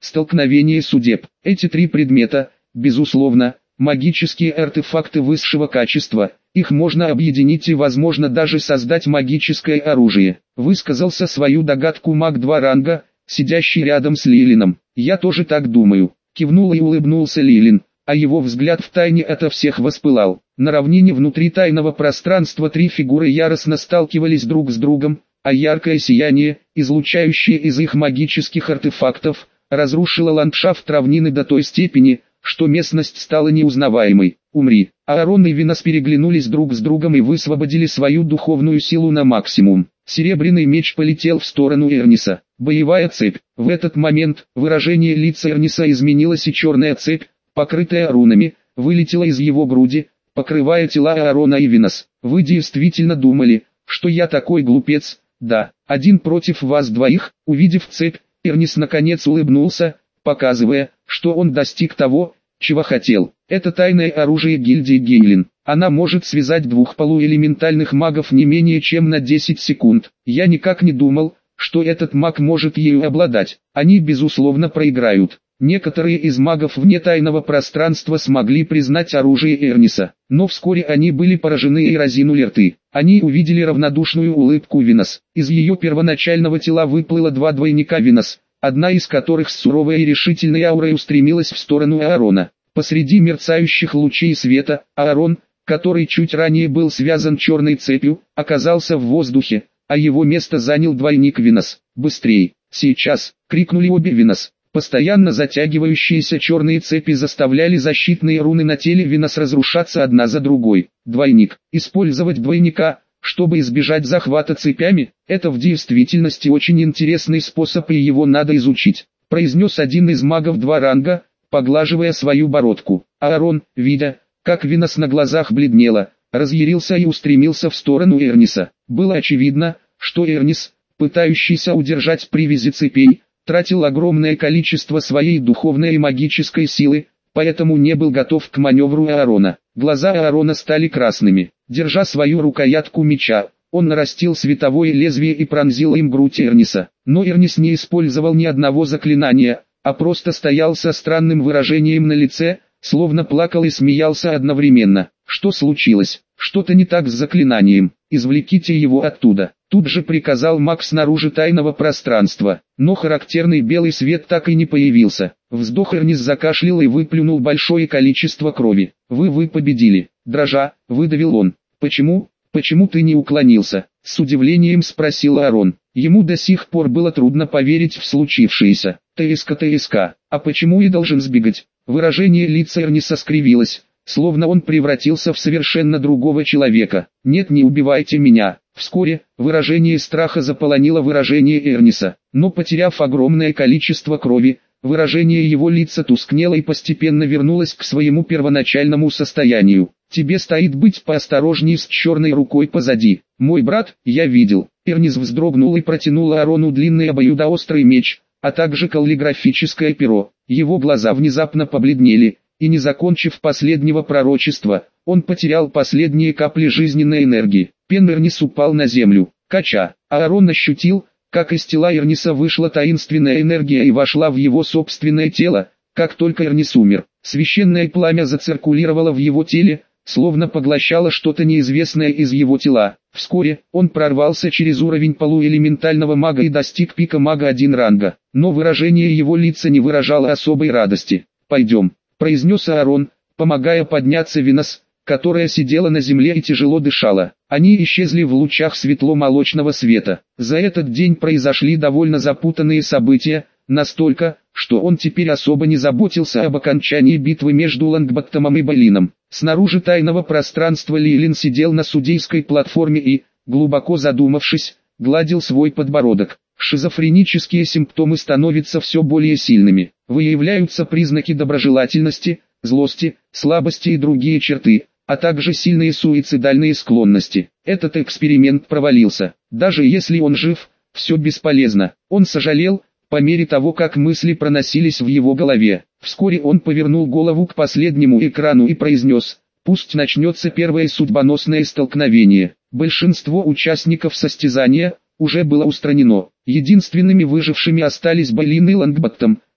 Speaker 1: Столкновение судеб. Эти три предмета, безусловно, магические артефакты высшего качества, их можно объединить и возможно даже создать магическое оружие. Высказался свою догадку маг 2 ранга, сидящий рядом с Лилином. Я тоже так думаю. Кивнул и улыбнулся Лилин, а его взгляд втайне ото всех воспылал. На равнине внутри тайного пространства три фигуры яростно сталкивались друг с другом, а яркое сияние, излучающее из их магических артефактов, разрушило ландшафт равнины до той степени, что местность стала неузнаваемой. «Умри!» Аарон и Винос переглянулись друг с другом и высвободили свою духовную силу на максимум. Серебряный меч полетел в сторону Эрниса. Боевая цепь. В этот момент выражение лица Эрниса изменилось, и черная цепь, покрытая рунами, вылетела из его груди, покрывая тела Аарона и Винос. «Вы действительно думали, что я такой глупец?» «Да, один против вас двоих». Увидев цепь, Эрнис наконец улыбнулся, показывая, что он достиг того, чего хотел. Это тайное оружие гильдии Гейлин. Она может связать двух полуэлементальных магов не менее чем на 10 секунд. Я никак не думал, что этот маг может ею обладать. Они безусловно проиграют. Некоторые из магов вне тайного пространства смогли признать оружие Эрниса, но вскоре они были поражены и разинули рты. Они увидели равнодушную улыбку Винос. Из ее первоначального тела выплыло два двойника Винос, одна из которых с суровой и решительной аурой устремилась в сторону Аарона. Посреди мерцающих лучей света, Аарон, который чуть ранее был связан черной цепью, оказался в воздухе, а его место занял двойник Винос. «Быстрей! Сейчас!» — крикнули обе Винос. Постоянно затягивающиеся черные цепи заставляли защитные руны на теле Винос разрушаться одна за другой. Двойник. Использовать двойника, чтобы избежать захвата цепями, это в действительности очень интересный способ, и его надо изучить, произнес один из магов 2 ранга, поглаживая свою бородку. Аарон, видя, как Винос на глазах бледнела, разъярился и устремился в сторону Эрниса. Было очевидно, что Эрнис, пытающийся удержать привязи цепей, тратил огромное количество своей духовной и магической силы, поэтому не был готов к маневру Аарона. Глаза Аарона стали красными. Держа свою рукоятку меча, он нарастил световое лезвие и пронзил им грудь Эрниса. Но Эрнис не использовал ни одного заклинания, а просто стоял со странным выражением на лице, словно плакал и смеялся одновременно. Что случилось? Что-то не так с заклинанием. Извлеките его оттуда. Тут же приказал маг снаружи тайного пространства, но характерный белый свет так и не появился. Вздох, Эрнис закашлял и выплюнул большое количество крови. Вы победили. Дрожа, выдавил он. Почему ты не уклонился? С удивлением спросил Аарон. Ему до сих пор было трудно поверить в случившееся. ТСК, а почему я должен сбегать? Выражение лица Эрниса скривилось, словно он превратился в совершенно другого человека. «Нет, не убивайте меня». Вскоре, выражение страха заполонило выражение Эрниса, но потеряв огромное количество крови, выражение его лица тускнело и постепенно вернулось к своему первоначальному состоянию. «Тебе стоит быть поосторожней с черной рукой позади. Мой брат, я видел». Эрнис вздрогнул и протянул Аарону длинный обоюдоострый меч, а также каллиграфическое перо. Его глаза внезапно побледнели, и не закончив последнего пророчества, он потерял последние капли жизненной энергии. Эрнис упал на землю. Кача. Аарон ощутил, как из тела Эрниса вышла таинственная энергия и вошла в его собственное тело. Как только Эрнис умер, священное пламя зациркулировало в его теле, словно поглощало что-то неизвестное из его тела. Вскоре, он прорвался через уровень полуэлементального мага и достиг пика мага 1 ранга, но выражение его лица не выражало особой радости. «Пойдем», — произнес Аарон, помогая подняться Винос, которая сидела на земле и тяжело дышала. Они исчезли в лучах светло-молочного света. За этот день произошли довольно запутанные события, настолько, что он теперь особо не заботился об окончании битвы между Лонгботтомом и Болином. Снаружи тайного пространства Лилин сидел на судейской платформе и, глубоко задумавшись, гладил свой подбородок. Шизофренические симптомы становятся все более сильными. Выявляются признаки доброжелательности, злости, слабости и другие черты, а также сильные суицидальные склонности. Этот эксперимент провалился. Даже если он жив, все бесполезно. Он сожалел, по мере того, как мысли проносились в его голове. Вскоре он повернул голову к последнему экрану и произнес: «Пусть начнется первое судьбоносное столкновение». Большинство участников состязания уже было устранено. Единственными выжившими остались Болин и Лонгботтом,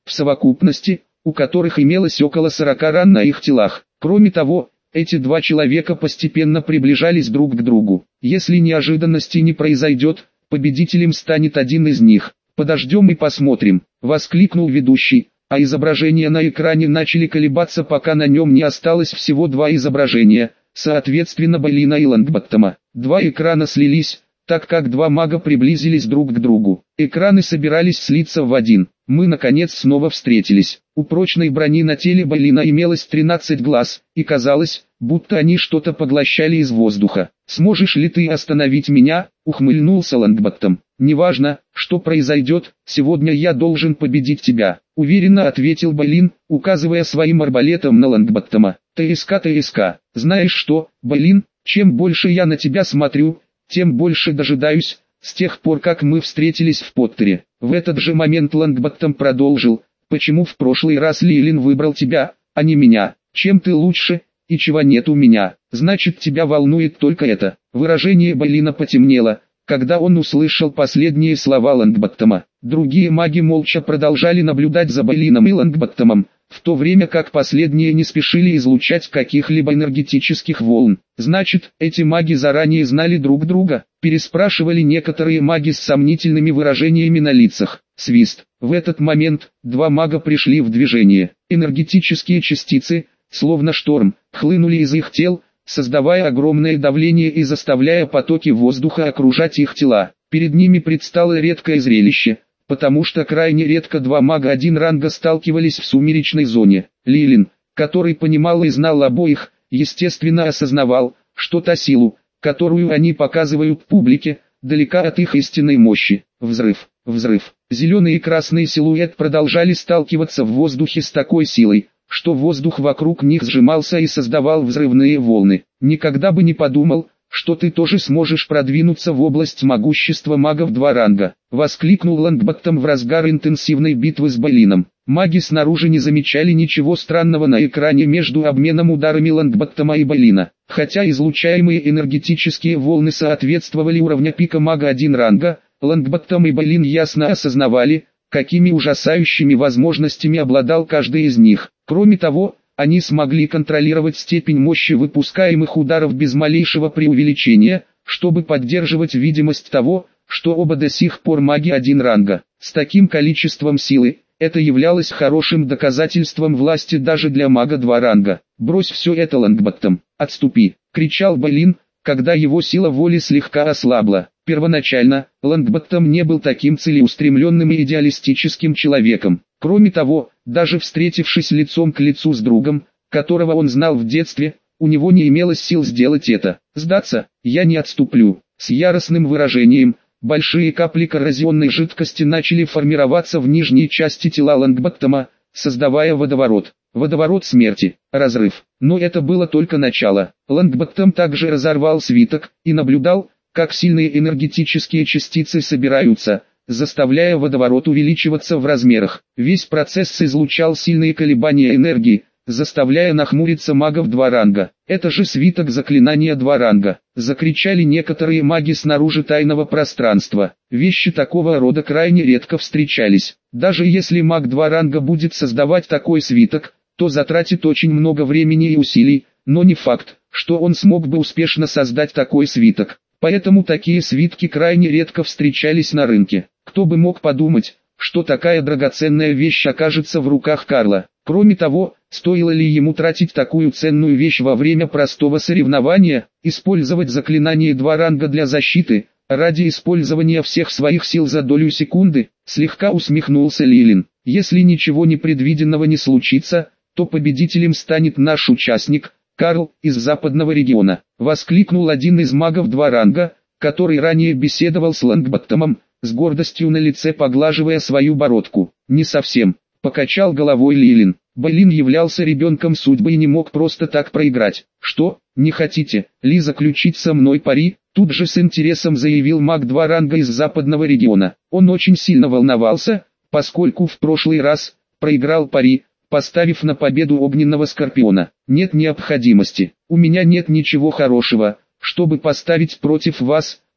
Speaker 1: в совокупности, у которых имелось около 40 ран на их телах. Кроме того, эти два человека постепенно приближались друг к другу. Если неожиданности не произойдет, победителем станет один из них. «Подождем и посмотрим», — воскликнул ведущий, а изображения на экране начали колебаться, пока на нем не осталось всего два изображения, соответственно Болина и Лонгботтома. Два экрана слились, так как два мага приблизились друг к другу. Экраны собирались слиться в один. Мы наконец снова встретились. У прочной брони на теле Болина имелось 13 глаз, и казалось, будто они что-то поглощали из воздуха. «Сможешь ли ты остановить меня?» — ухмыльнулся Лонгботтом. «Неважно, что произойдет, сегодня я должен победить тебя», — уверенно ответил Болин, указывая своим арбалетом на Лонгботтома. «ТСК, ТСК, знаешь что, Болин, чем больше я на тебя смотрю, тем больше дожидаюсь, с тех пор как мы встретились в Поттере». В этот же момент Лонгботтом продолжил: «Почему в прошлый раз Лилин выбрал тебя, а не меня? Чем ты лучше, и чего нет у меня? Значит, тебя волнует только это». Выражение Болина потемнело, когда он услышал последние слова Лонгботтома. Другие маги молча продолжали наблюдать за Болином и Лонгботтомом, в то время как последние не спешили излучать каких-либо энергетических волн. «Значит, эти маги заранее знали друг друга?» — переспрашивали некоторые маги с сомнительными выражениями на лицах. Свист. В этот момент два мага пришли в движение. Энергетические частицы, словно шторм, хлынули из их тел, создавая огромное давление и заставляя потоки воздуха окружать их тела. Перед ними предстало редкое зрелище, потому что крайне редко два мага один ранга сталкивались в сумеречной зоне. Лилин, который понимал и знал обоих, естественно осознавал, что та силу, которую они показывают публике, далека от их истинной мощи. Взрыв, взрыв. Зеленый и красный силуэт продолжали сталкиваться в воздухе с такой силой, что воздух вокруг них сжимался и создавал взрывные волны. «Никогда бы не подумал, что ты тоже сможешь продвинуться в область могущества магов 2 ранга», — воскликнул Лонгботтом в разгар интенсивной битвы с Болином. Маги снаружи не замечали ничего странного на экране между обменом ударами Лонгботтома и Болина. Хотя излучаемые энергетические волны соответствовали уровню пика мага 1 ранга, Лонгботтом и Болин ясно осознавали, какими ужасающими возможностями обладал каждый из них. Кроме того, они смогли контролировать степень мощи выпускаемых ударов без малейшего преувеличения, чтобы поддерживать видимость того, что оба до сих пор маги 1 ранга. С таким количеством силы, это являлось хорошим доказательством власти даже для мага 2 ранга. «Брось все это, Лонгботтом, отступи!» — кричал Болин, когда его сила воли слегка ослабла. Первоначально, Лонгботтом не был таким целеустремленным и идеалистическим человеком. Кроме того, даже встретившись лицом к лицу с другом, которого он знал в детстве, у него не имелось сил сделать это. «Сдаться, я не отступлю». С яростным выражением, большие капли коррозионной жидкости начали формироваться в нижней части тела Лонгботтома, создавая водоворот. Водоворот смерти, разрыв. Но это было только начало. Лонгботтом также разорвал свиток и наблюдал, как сильные энергетические частицы собираются, заставляя водоворот увеличиваться в размерах. Весь процесс излучал сильные колебания энергии, заставляя нахмуриться магов 2 ранга. «Это же свиток заклинания 2 ранга!» — закричали некоторые маги снаружи тайного пространства. Вещи такого рода крайне редко встречались. Даже если маг 2 ранга будет создавать такой свиток, то затратит очень много времени и усилий, но не факт, что он смог бы успешно создать такой свиток. Поэтому такие свитки крайне редко встречались на рынке. Кто бы мог подумать, что такая драгоценная вещь окажется в руках Карла. Кроме того, стоило ли ему тратить такую ценную вещь во время простого соревнования, использовать заклинание 2 ранга для защиты, ради использования всех своих сил за долю секунды, слегка усмехнулся Лилин. «Если ничего непредвиденного не случится, то победителем станет наш участник, Карл, из западного региона», — воскликнул один из магов 2 ранга, который ранее беседовал с Лонгботтомом, с гордостью на лице поглаживая свою бородку. «Не совсем», — покачал головой Лилин. «Болин являлся ребенком судьбы и не мог просто так проиграть». «Что, не хотите ли заключить со мной пари?» Тут же с интересом заявил маг 2 ранга из западного региона. Он очень сильно волновался, поскольку в прошлый раз проиграл пари, поставив на победу огненного скорпиона. «Нет необходимости, у меня нет ничего хорошего, чтобы поставить против вас»,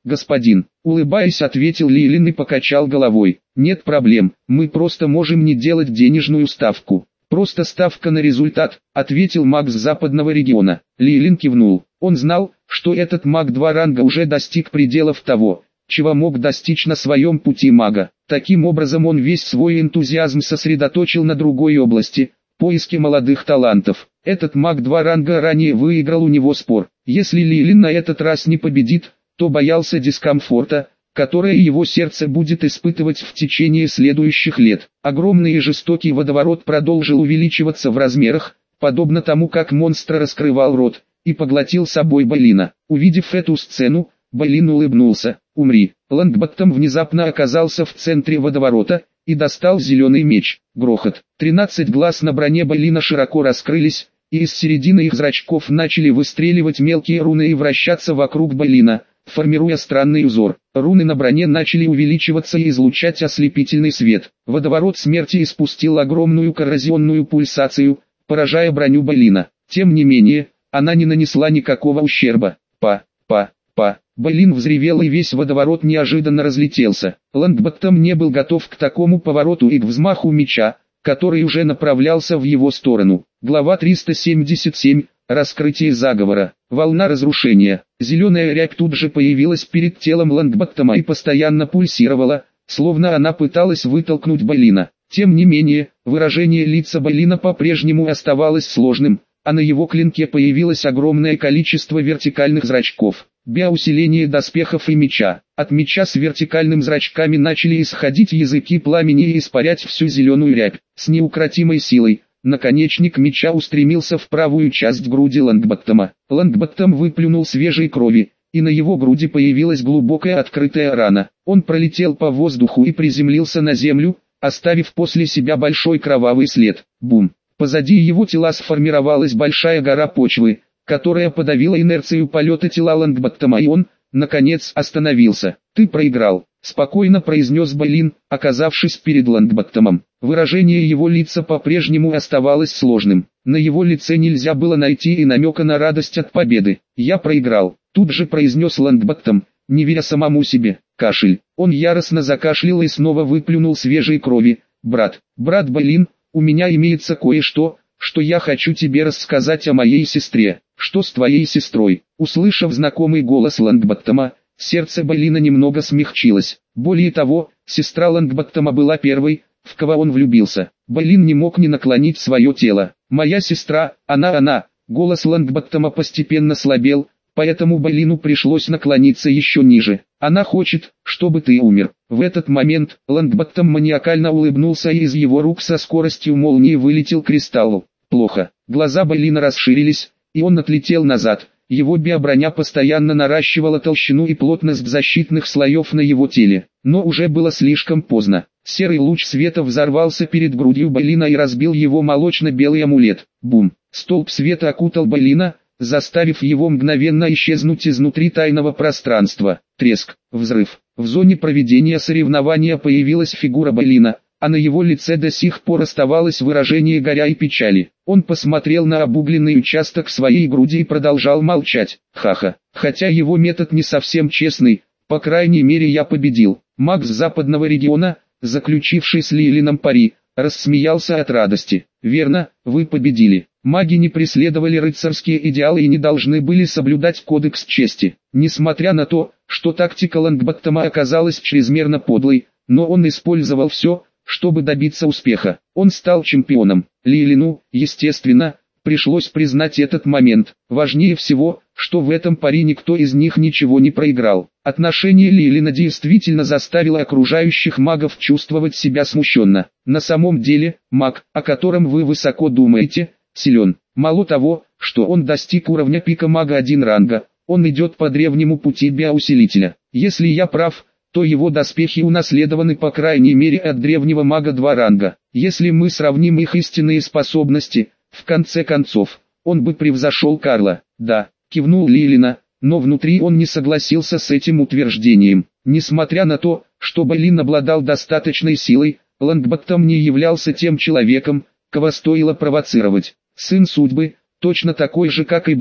Speaker 1: господин. Улыбаясь, ответил Лилин и покачал головой. Нет проблем, мы просто можем не делать денежную ставку. Просто ставка на результат, ответил маг с западного региона. Лилин кивнул. Он знал, что этот маг 2 ранга уже достиг пределов того, чего мог достичь на своем пути мага. Таким образом он весь свой энтузиазм сосредоточил на другой области – поиске молодых талантов. Этот маг 2 ранга ранее выиграл у него спор. Если Лилин на этот раз не победит, то боялся дискомфорта, которое его сердце будет испытывать в течение следующих лет. Огромный и жестокий водоворот продолжил увеличиваться в размерах, подобно тому, как монстр раскрывал рот и поглотил собой Бейлина. Увидев эту сцену, Бейлин улыбнулся. «Умри». Лонгботтом внезапно оказался в центре водоворота и достал зеленый меч. Грохот. 13 глаз на броне Бейлина широко раскрылись, и из середины их зрачков начали выстреливать мелкие руны и вращаться вокруг Бейлина, формируя странный узор. Руны на броне начали увеличиваться и излучать ослепительный свет. Водоворот смерти испустил огромную коррозионную пульсацию, поражая броню Бейлина. Тем не менее, она не нанесла никакого ущерба. Бейлин взревел, и весь водоворот неожиданно разлетелся. Лонгботтом не был готов к такому повороту и к взмаху меча, который уже направлялся в его сторону. Глава 377. Раскрытие заговора. Волна разрушения. Зеленая рябь тут же появилась перед телом Лонгботтома и постоянно пульсировала, словно она пыталась вытолкнуть Бейлина. Тем не менее, выражение лица Бейлина по-прежнему оставалось сложным, а на его клинке появилось огромное количество вертикальных зрачков. Биоусиление доспехов и меча. От меча с вертикальными зрачками начали исходить языки пламени и испарять всю зеленую рябь. С неукротимой силой, наконечник меча устремился в правую часть груди Лонгботтома. Лонгботтом выплюнул свежей крови, и на его груди появилась глубокая открытая рана. Он пролетел по воздуху и приземлился на землю, оставив после себя большой кровавый след. Бум! Позади его тела сформировалась большая гора почвы, которая подавила инерцию полета тела Лонгботтома, и он, наконец, остановился. «Ты проиграл», — спокойно произнес Бейлин, оказавшись перед Лонгботтомом. Выражение его лица по-прежнему оставалось сложным. На его лице нельзя было найти и намека на радость от победы. «Я проиграл», — тут же произнес Лонгботтом, не веря самому себе. Кашель. Он яростно закашлял и снова выплюнул свежей крови. «Брат Бейлин, у меня имеется кое-что, что я хочу тебе рассказать о моей сестре». «Что с твоей сестрой?» Услышав знакомый голос Лонгботтома, сердце Бейлина немного смягчилось. Более того, сестра Лонгботтома была первой, в кого он влюбился. Бейлин не мог не наклонить свое тело. «Моя сестра, она». Голос Лонгботтома постепенно слабел, поэтому Бейлину пришлось наклониться еще ниже. «Она хочет, чтобы ты умер». В этот момент Лонгботтом маниакально улыбнулся, и из его рук со скоростью молнии вылетел кристалл. Плохо. Глаза Бейлина расширились, и он отлетел назад. Его биоброня постоянно наращивала толщину и плотность защитных слоев на его теле. Но уже было слишком поздно. Серый луч света взорвался перед грудью Бейлина и разбил его молочно-белый амулет. Бум! Столб света окутал Бейлина, заставив его мгновенно исчезнуть изнутри тайного пространства. Треск, взрыв. В зоне проведения соревнования появилась фигура Бейлина, а на его лице до сих пор оставалось выражение горя и печали. Он посмотрел на обугленный участок своей груди и продолжал молчать. Ха-ха. Хотя его метод не совсем честный, по крайней мере я победил. Маг с западного региона, заключивший с Лилином пари, рассмеялся от радости. Верно, вы победили. Маги не преследовали рыцарские идеалы и не должны были соблюдать кодекс чести. Несмотря на то, что тактика Лонгботтома оказалась чрезмерно подлой, но он использовал все, чтобы добиться успеха. Он стал чемпионом. Лилину, естественно, пришлось признать этот момент. Важнее всего, что в этом пари никто из них ничего не проиграл. Отношение Лилина действительно заставило окружающих магов чувствовать себя смущенно. На самом деле, маг, о котором вы высоко думаете, силен. Мало того, что он достиг уровня пика мага 1 ранга, он идет по древнему пути биоусилителя. Если я прав, то его доспехи унаследованы по крайней мере от древнего мага 2 ранга. Если мы сравним их истинные способности, в конце концов, он бы превзошел Карла. Да, кивнул Лилина, но внутри он не согласился с этим утверждением. Несмотря на то, что Бейлин обладал достаточной силой, Лонгботтом не являлся тем человеком, кого стоило провоцировать. Сын судьбы, точно такой же как и Бейлин,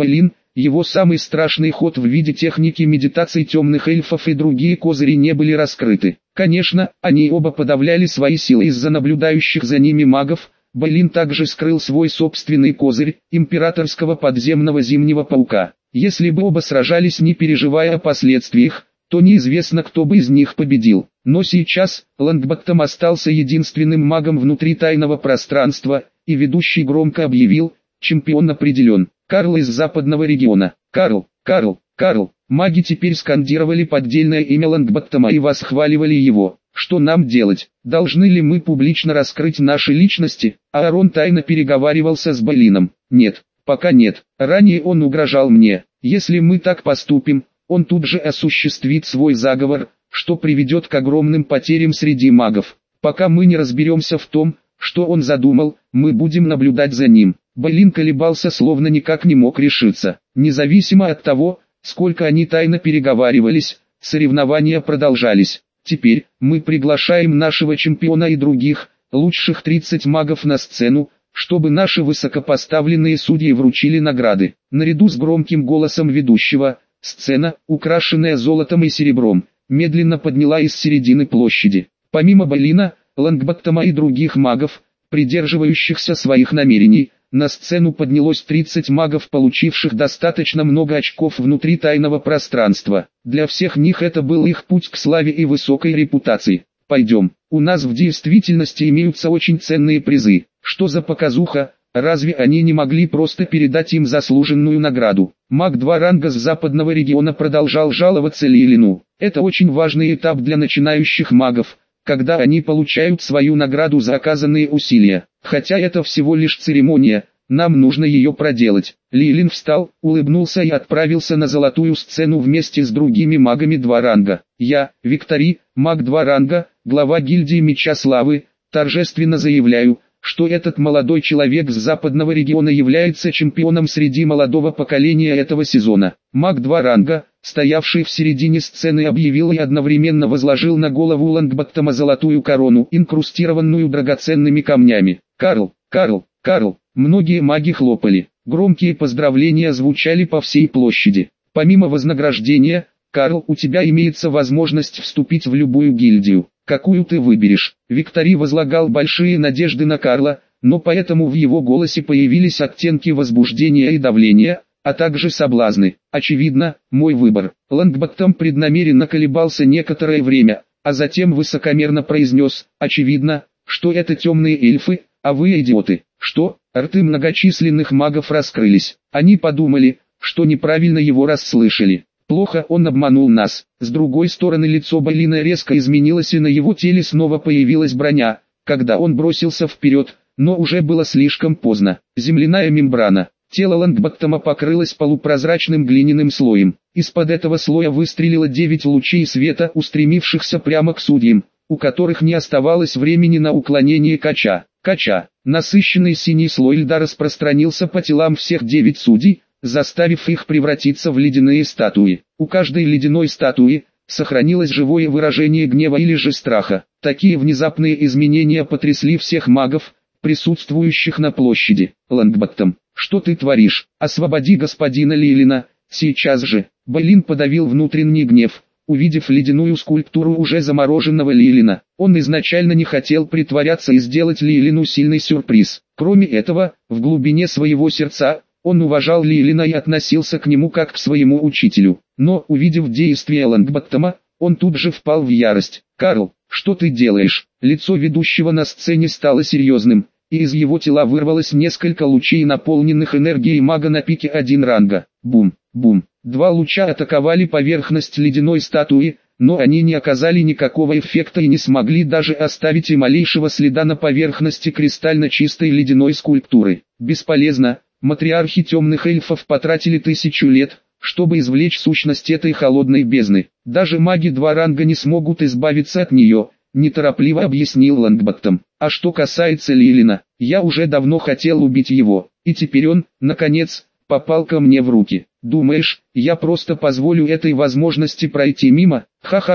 Speaker 1: его самый страшный ход в виде техники медитации темных эльфов и другие козыри не были раскрыты. Конечно, они оба подавляли свои силы из-за наблюдающих за ними магов. Бэлин также скрыл свой собственный козырь, императорского подземного зимнего паука. Если бы оба сражались, не переживая о последствиях, то неизвестно, кто бы из них победил. Но сейчас Лонгботтом остался единственным магом внутри тайного пространства, и ведущий громко объявил: чемпион определен. Карл из западного региона. Карл, Карл, Карл. Маги теперь скандировали поддельное имя Лонгботтома и восхваливали его. Что нам делать? Должны ли мы публично раскрыть наши личности? Аарон тайно переговаривался с Бэлином. Нет, пока нет. Ранее он угрожал мне. Если мы так поступим, он тут же осуществит свой заговор, что приведет к огромным потерям среди магов. Пока мы не разберемся в том, что он задумал, мы будем наблюдать за ним. Бэлин колебался, словно никак не мог решиться. Независимо от того, сколько они тайно переговаривались, соревнования продолжались. Теперь мы приглашаем нашего чемпиона и других, лучших 30 магов на сцену, чтобы наши высокопоставленные судьи вручили награды. Наряду с громким голосом ведущего, сцена, украшенная золотом и серебром, медленно подняла из середины площади. Помимо Бэлина, Лонгботтома и других магов, придерживающихся своих намерений, на сцену поднялось 30 магов, получивших достаточно много очков внутри тайного пространства. Для всех них это был их путь к славе и высокой репутации. Пойдем, у нас в действительности имеются очень ценные призы. Что за показуха, разве они не могли просто передать им заслуженную награду? Маг 2 ранга с западного региона продолжал жаловаться Лилину. Это очень важный этап для начинающих магов, когда они получают свою награду за оказанные усилия. Хотя это всего лишь церемония, нам нужно ее проделать. Лилин встал, улыбнулся и отправился на золотую сцену вместе с другими магами 2 ранга. Я, Виктори, маг 2 ранга, глава гильдии Меча Славы, торжественно заявляю, что этот молодой человек с западного региона является чемпионом среди молодого поколения этого сезона. Маг 2 ранга, стоявший в середине сцены, объявил и одновременно возложил на голову Лонгботтома золотую корону, инкрустированную драгоценными камнями. Карл, Карл, Карл. Многие маги хлопали. Громкие поздравления звучали по всей площади. Помимо вознаграждения, Карл, у тебя имеется возможность вступить в любую гильдию. Какую ты выберешь? Виктори возлагал большие надежды на Карла, но поэтому в его голосе появились оттенки возбуждения и давления, а также соблазны. Очевидно, мой выбор. Лонгботтом преднамеренно колебался некоторое время, а затем высокомерно произнес: очевидно, что это темные эльфы, а вы идиоты. Что? Рты многочисленных магов раскрылись. Они подумали, что неправильно его расслышали. Плохо он обманул нас. С другой стороны, лицо Бэлина резко изменилось, и на его теле снова появилась броня, когда он бросился вперед, но уже было слишком поздно. Земляная мембрана. Тело Лонгботтома покрылось полупрозрачным глиняным слоем. Из-под этого слоя выстрелило 9 лучей света, устремившихся прямо к судьям, у которых не оставалось времени на уклонение кача. Насыщенный синий слой льда распространился по телам всех 9 судей, заставив их превратиться в ледяные статуи. У каждой ледяной статуи сохранилось живое выражение гнева или же страха. Такие внезапные изменения потрясли всех магов, присутствующих на площади. Лонгботтом, что ты творишь? Освободи господина Лилина, сейчас же. Бэлин подавил внутренний гнев, увидев ледяную скульптуру уже замороженного Лилина. Он изначально не хотел притворяться и сделать Лилину сильный сюрприз. Кроме этого, в глубине своего сердца, он уважал Лилина и относился к нему как к своему учителю. Но, увидев действия Лонгботтома, он тут же впал в ярость. «Карл, что ты делаешь?» Лицо ведущего на сцене стало серьезным, и из его тела вырвалось несколько лучей, наполненных энергией мага на пике 1 ранга. Бум, бум. 2 луча атаковали поверхность ледяной статуи, но они не оказали никакого эффекта и не смогли даже оставить и малейшего следа на поверхности кристально чистой ледяной скульптуры. Бесполезно. Матриархи темных эльфов потратили 1000 лет, чтобы извлечь сущность этой холодной бездны. Даже маги 2 ранга не смогут избавиться от нее, неторопливо объяснил Лонгботтом. А что касается Лилина, я уже давно хотел убить его, и теперь он, наконец, попал ко мне в руки. Думаешь, я просто позволю этой возможности пройти мимо? Ха-ха-ха.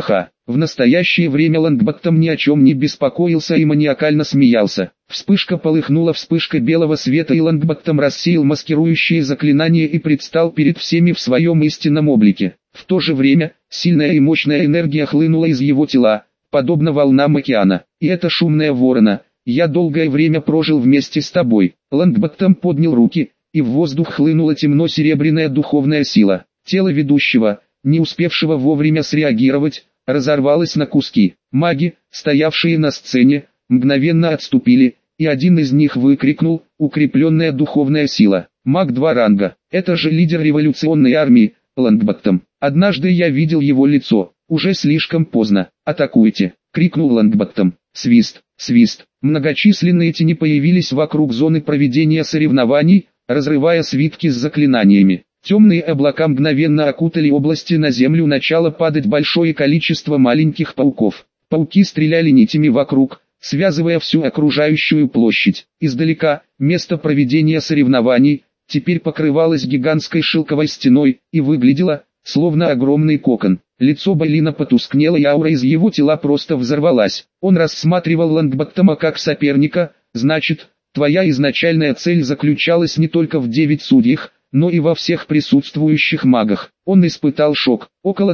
Speaker 1: В настоящее время Лонгботтом ни о чем не беспокоился и маниакально смеялся. Вспышка полыхнула, вспышка белого света, и Лонгботтом рассеял маскирующие заклинания и предстал перед всеми в своем истинном облике. В то же время, сильная и мощная энергия хлынула из его тела, подобно волнам океана. И это шумная ворона. Я долгое время прожил вместе с тобой. Лонгботтом поднял руки, и в воздух хлынула темно-серебряная духовная сила. Тело ведущего, не успевшего вовремя среагировать, разорвалось на куски. Маги, стоявшие на сцене, мгновенно отступили, и один из них выкрикнул: «Укрепленная духовная сила! Маг 2 ранга! Это же лидер революционной армии, Лонгботтом! Однажды я видел его лицо, уже слишком поздно, атакуйте!» — крикнул Лонгботтом. Свист, свист. Многочисленные тени появились вокруг зоны проведения соревнований, разрывая свитки с заклинаниями. Темные облака мгновенно окутали области, на землю начало падать большое количество маленьких пауков. Пауки стреляли нитями вокруг, связывая всю окружающую площадь. Издалека, место проведения соревнований, теперь покрывалось гигантской шелковой стеной, и выглядело, словно огромный кокон. Лицо Бэлина потускнело, и аура из его тела просто взорвалась. Он рассматривал Лонгботтома как соперника. «Значит, твоя изначальная цель заключалась не только в 9 судьях, но и во всех присутствующих магах». Он испытал шок. Около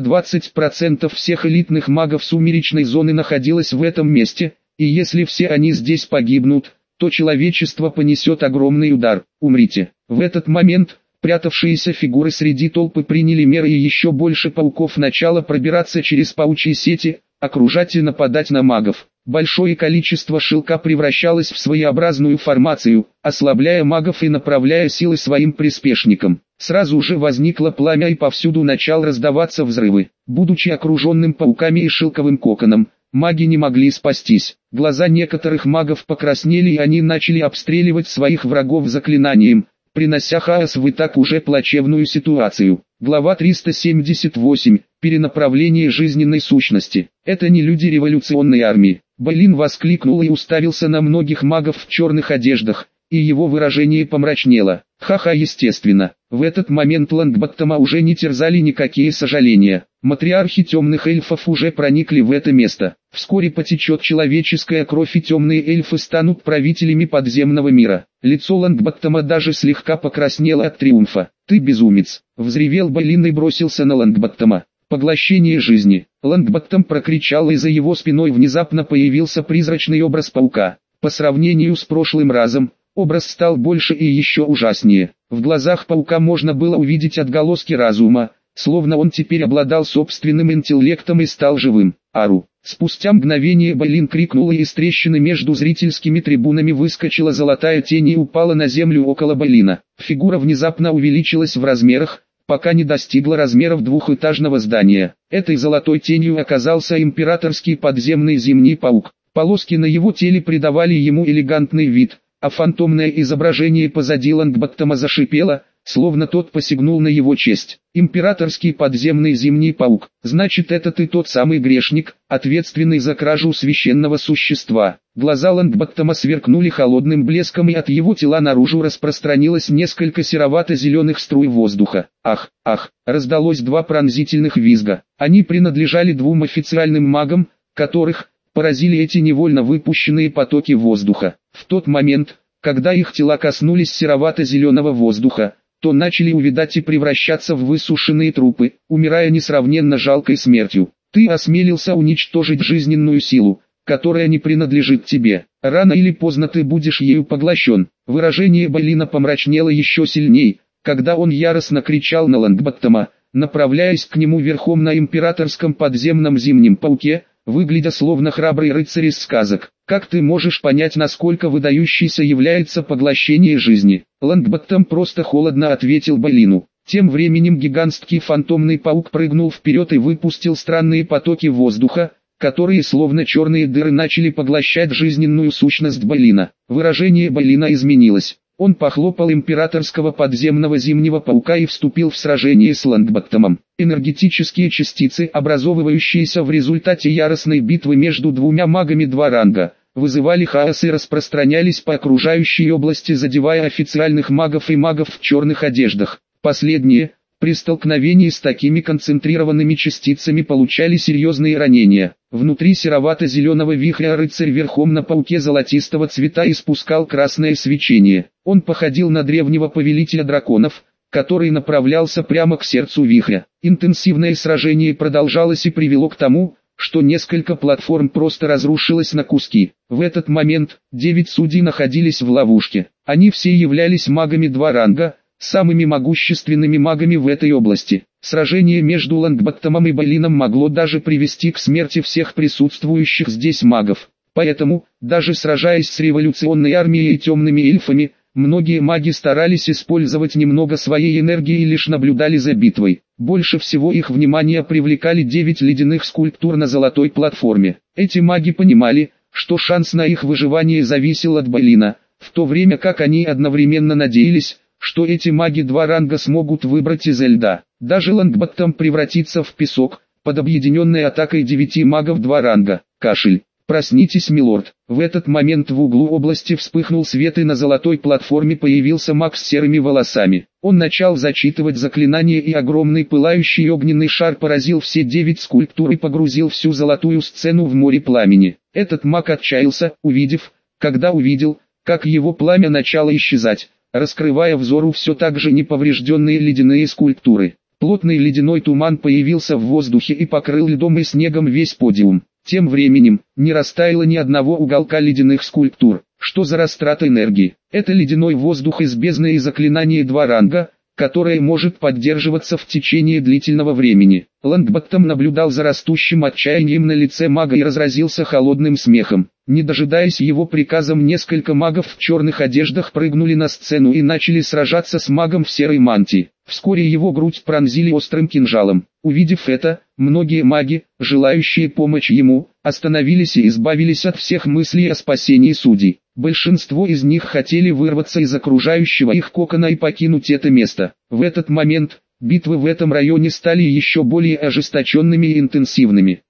Speaker 1: 20% всех элитных магов сумеречной зоны находилось в этом месте, и если все они здесь погибнут, то человечество понесет огромный удар. Умрите. В этот момент прятавшиеся фигуры среди толпы приняли меры, и еще больше пауков начало пробираться через паучьи сети, окружать и нападать на магов. Большое количество шелка превращалось в своеобразную формацию, ослабляя магов и направляя силы своим приспешникам. Сразу же возникло пламя, и повсюду начал раздаваться взрывы. Будучи окруженным пауками и шелковым коконом, маги не могли спастись. Глаза некоторых магов покраснели, и они начали обстреливать своих врагов заклинанием, принося хаос в и так уже плачевную ситуацию. Глава 378. Перенаправление жизненной сущности. Это не люди революционной армии. Бэлин воскликнул и уставился на многих магов в черных одеждах, и его выражение помрачнело. Ха-ха, естественно. В этот момент Лонгботтома уже не терзали никакие сожаления. Матриархи темных эльфов уже проникли в это место. Вскоре потечет человеческая кровь, и темные эльфы станут правителями подземного мира. Лицо Лонгботтома даже слегка покраснело от триумфа. «Ты безумец!» — взревел Бэлин и бросился на Лонгботтома. Поглощение жизни. Лонгботтом прокричал, и за его спиной внезапно появился призрачный образ паука. По сравнению с прошлым разом, образ стал больше и еще ужаснее. В глазах паука можно было увидеть отголоски разума, словно он теперь обладал собственным интеллектом и стал живым. «Ару!» Спустя мгновение Бэлин крикнул, и из трещины между зрительскими трибунами выскочила золотая тень и упала на землю около Бэлина. Фигура внезапно увеличилась в размерах, пока не достигла размеров двухэтажного здания. Этой золотой тенью оказался императорский подземный зимний паук. Полоски на его теле придавали ему элегантный вид, а фантомное изображение позади Лонгботтома зашипело, словно тот посягнул на его честь. Императорский подземный зимний паук. Значит, это ты тот самый грешник, ответственный за кражу священного существа. Глаза Лонгботтома сверкнули холодным блеском, и от его тела наружу распространилось несколько серовато-зеленых струй воздуха. Ах, ах, раздалось 2 пронзительных визга. Они принадлежали 2 официальным магам, которых поразили эти невольно выпущенные потоки воздуха. В тот момент, когда их тела коснулись серовато-зеленого воздуха, то начали увядать и превращаться в высушенные трупы, умирая несравненно жалкой смертью. Ты осмелился уничтожить жизненную силу, которая не принадлежит тебе. Рано или поздно ты будешь ею поглощен. Выражение Бэлина помрачнело еще сильней, когда он яростно кричал на Лонгботтома, направляясь к нему верхом на императорском подземном зимнем пауке, выглядя словно храбрый рыцарь из сказок. Как ты можешь понять, насколько выдающейся является поглощение жизни? Лонгботтом просто холодно ответил Бэлину. Тем временем гигантский фантомный паук прыгнул вперед и выпустил странные потоки воздуха, которые словно черные дыры начали поглощать жизненную сущность Бэлина. Выражение Бэлина изменилось. Он похлопал императорского подземного зимнего паука и вступил в сражение с Лонгботтомом. Энергетические частицы, образовывающиеся в результате яростной битвы между 2 магами 2 ранга, вызывали хаос и распространялись по окружающей области, задевая официальных магов и магов в черных одеждах. Последние, При столкновении с такими концентрированными частицами получали серьезные ранения. Внутри серовато-зеленого вихря рыцарь верхом на пауке золотистого цвета испускал красное свечение. Он походил на древнего повелителя драконов, который направлялся прямо к сердцу вихря. Интенсивное сражение продолжалось и привело к тому, что несколько платформ просто разрушилось на куски. В этот момент 9 судей находились в ловушке. Они все являлись магами 2 ранга, самыми могущественными магами в этой области. Сражение между Лонгботтомом и Бейлином могло даже привести к смерти всех присутствующих здесь магов. Поэтому, даже сражаясь с революционной армией и темными эльфами, многие маги старались использовать немного своей энергии и лишь наблюдали за битвой. Больше всего их внимание привлекали 9 ледяных скульптур на золотой платформе. Эти маги понимали, что шанс на их выживание зависел от Бейлина, в то время как они одновременно надеялись, что эти маги 2 ранга смогут выбрать из льда. Даже Лонгботтом превратится в песок, под объединенной атакой 9 магов 2 ранга. Кашель. «Проснитесь, милорд». В этот момент в углу области вспыхнул свет, и на золотой платформе появился маг с серыми волосами. Он начал зачитывать заклинание, и огромный пылающий огненный шар поразил все 9 скульптур и погрузил всю золотую сцену в море пламени. Этот маг отчаялся, когда увидел, как его пламя начало исчезать, раскрывая взору все так же неповрежденные ледяные скульптуры. Плотный ледяной туман появился в воздухе и покрыл льдом и снегом весь подиум. Тем временем, не растаяло ни одного уголка ледяных скульптур. Что за растрата энергии? Это ледяной воздух из бездны и заклинание 2 ранга, которое может поддерживаться в течение длительного времени. Лонгботтом наблюдал за растущим отчаянием на лице мага и разразился холодным смехом. Не дожидаясь его приказом, несколько магов в черных одеждах прыгнули на сцену и начали сражаться с магом в серой мантии. Вскоре его грудь пронзили острым кинжалом. Увидев это, многие маги, желающие помочь ему, остановились и избавились от всех мыслей о спасении судей. Большинство из них хотели вырваться из окружающего их кокона и покинуть это место. В этот момент, битвы в этом районе стали еще более ожесточенными и интенсивными.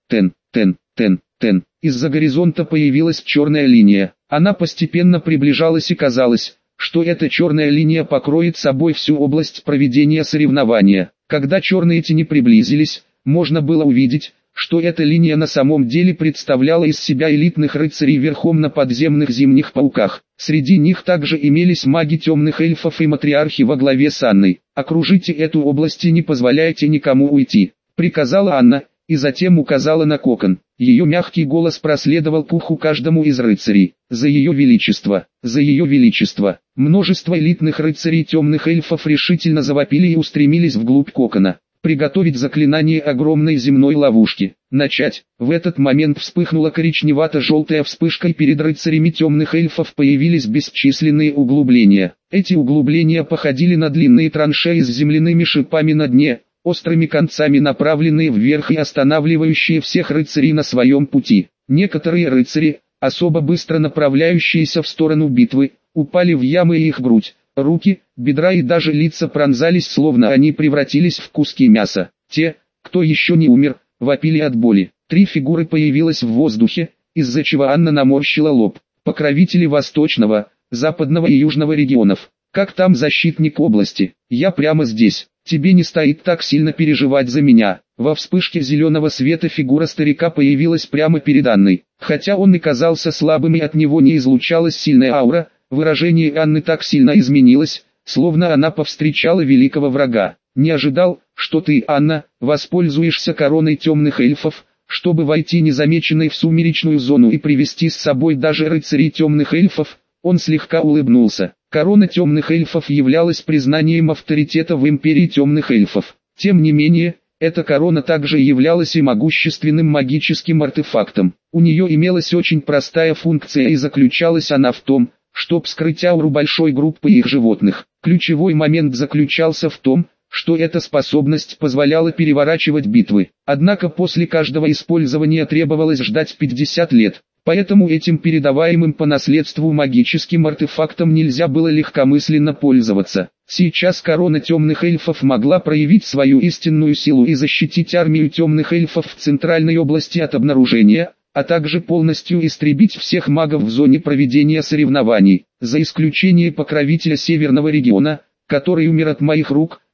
Speaker 1: Тен. Из-за горизонта появилась черная линия. Она постепенно приближалась, и казалось, что эта черная линия покроет собой всю область проведения соревнования. Когда черные тени приблизились, можно было увидеть, что эта линия на самом деле представляла из себя элитных рыцарей верхом на подземных зимних пауках. Среди них также имелись маги темных эльфов и матриархи во главе с Анной. «Окружите эту область и не позволяйте никому уйти», — приказала Анна, и затем указала на кокон. Ее мягкий голос проследовал к уху каждому из рыцарей. «За ее величество! За ее величество!» Множество элитных рыцарей темных эльфов решительно завопили и устремились вглубь кокона. Приготовить заклинание огромной земной ловушки. Начать. В этот момент вспыхнула коричневато-желтая вспышка, и перед рыцарями темных эльфов появились бесчисленные углубления. Эти углубления походили на длинные траншеи с земляными шипами на дне, острыми концами, направленные вверх и останавливающие всех рыцарей на своем пути. Некоторые рыцари, особо быстро направляющиеся в сторону битвы, упали в ямы, и их грудь, руки, бедра и даже лица пронзались, словно они превратились в куски мяса. Те, кто еще не умер, вопили от боли. 3 фигуры появилось в воздухе, из-за чего Анна наморщила лоб. Покровители Восточного, Западного и Южного регионов. «Как там защитник области? Я прямо здесь. Тебе не стоит так сильно переживать за меня». Во вспышке зеленого света фигура старика появилась прямо перед Анной. Хотя он и казался слабым и от него не излучалась сильная аура, выражение Анны так сильно изменилось, словно она повстречала великого врага. «Не ожидал, что ты, Анна, воспользуешься короной темных эльфов, чтобы войти незамеченной в сумеречную зону и привести с собой даже рыцарей темных эльфов». Он слегка улыбнулся. Корона темных эльфов являлась признанием авторитета в империи темных эльфов. Тем не менее, эта корона также являлась и могущественным магическим артефактом. У нее имелась очень простая функция, и заключалась она в том, чтобы скрыть ауру большой группы их животных. Ключевой момент заключался в том, что эта способность позволяла переворачивать битвы. Однако после каждого использования требовалось ждать 50 лет. Поэтому этим передаваемым по наследству магическим артефактом нельзя было легкомысленно пользоваться. Сейчас корона темных эльфов могла проявить свою истинную силу и защитить армию темных эльфов в центральной области от обнаружения, а также полностью истребить всех магов в зоне проведения соревнований. За исключением покровителя Северного региона, который умер от моих рук,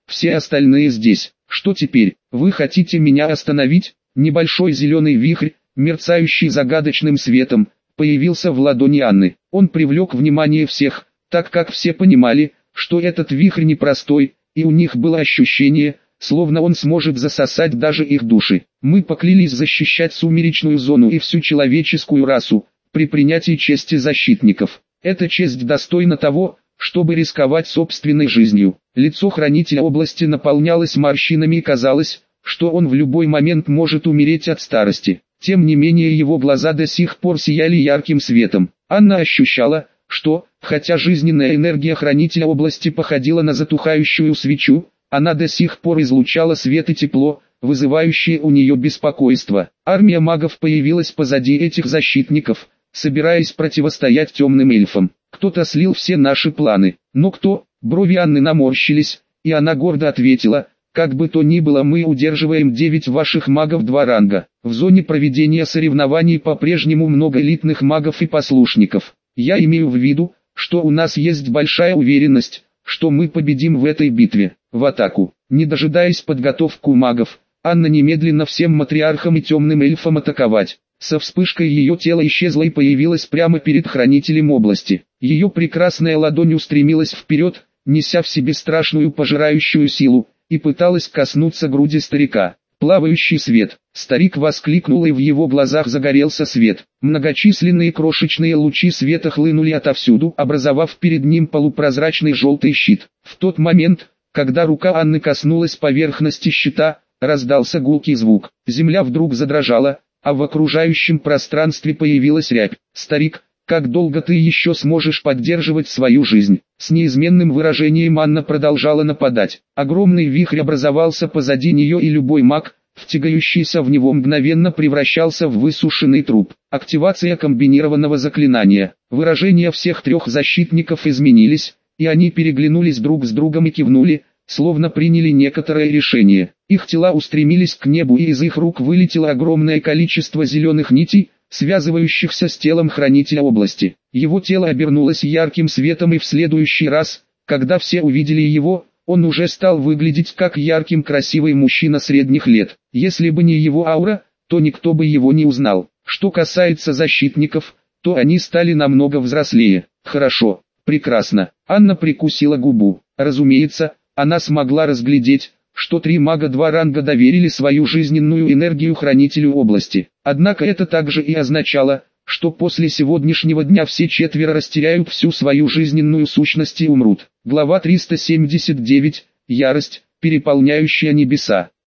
Speaker 1: все остальные здесь. Что теперь? Вы хотите меня остановить? Небольшой зеленый вихрь, мерцающий загадочным светом, появился в ладони Анны. Он привлек внимание всех, так как все понимали, что этот вихрь непростой, и у них было ощущение, словно он сможет засосать даже их души. Мы поклялись защищать сумеречную зону и всю человеческую расу, при принятии чести защитников. Эта честь достойна того, чтобы рисковать собственной жизнью. Лицо хранителя области наполнялось морщинами и казалось, что он в любой момент может умереть от старости. Тем не менее его глаза до сих пор сияли ярким светом. Анна ощущала, что, хотя жизненная энергия хранителя области походила на затухающую свечу, она до сих пор излучала свет и тепло, вызывающие у нее беспокойство. Армия магов появилась позади этих защитников, собираясь противостоять темным эльфам. Кто-то слил все наши планы. Но кто? Брови Анны наморщились, и она гордо ответила: как бы то ни было, мы удерживаем 9 ваших магов 2 ранга. В зоне проведения соревнований по-прежнему много элитных магов и послушников. Я имею в виду, что у нас есть большая уверенность, что мы победим в этой битве. В атаку. Не дожидаясь подготовку магов, Анна немедленно всем матриархам и темным эльфам атаковать. Со вспышкой ее тело исчезло и появилось прямо перед хранителем области. Ее прекрасная ладонь устремилась вперед, неся в себе страшную пожирающую силу, и пыталась коснуться груди старика. Плавающий свет. Старик воскликнул, и в его глазах загорелся свет. Многочисленные крошечные лучи света хлынули отовсюду, образовав перед ним полупрозрачный желтый щит. В тот момент, когда рука Анны коснулась поверхности щита, раздался гулкий звук. Земля вдруг задрожала, а в окружающем пространстве появилась рябь. «Старик, как долго ты еще сможешь поддерживать свою жизнь?» С неизменным выражением Анна продолжала нападать. Огромный вихрь образовался позади нее, и любой маг, втягивающийся в него, мгновенно превращался в высушенный труп. Активация комбинированного заклинания. Выражения всех 3 защитников изменились, и они переглянулись друг с другом и кивнули, словно приняли некоторое решение. Их тела устремились к небу, и из их рук вылетело огромное количество зеленых нитей, связывающихся с телом хранителя области. Его тело обернулось ярким светом, и в следующий раз, когда все увидели его, он уже стал выглядеть как яркий красивый мужчина средних лет. Если бы не его аура, то никто бы его не узнал. Что касается защитников, то они стали намного взрослее. Хорошо, прекрасно. Анна прикусила губу. Разумеется, она смогла разглядеть, что 3 мага 2 ранга доверили свою жизненную энергию хранителю области. Однако это также и означало, что после сегодняшнего дня все 4 растеряют всю свою жизненную сущность и умрут. Глава 379. Ярость, переполняющая небеса.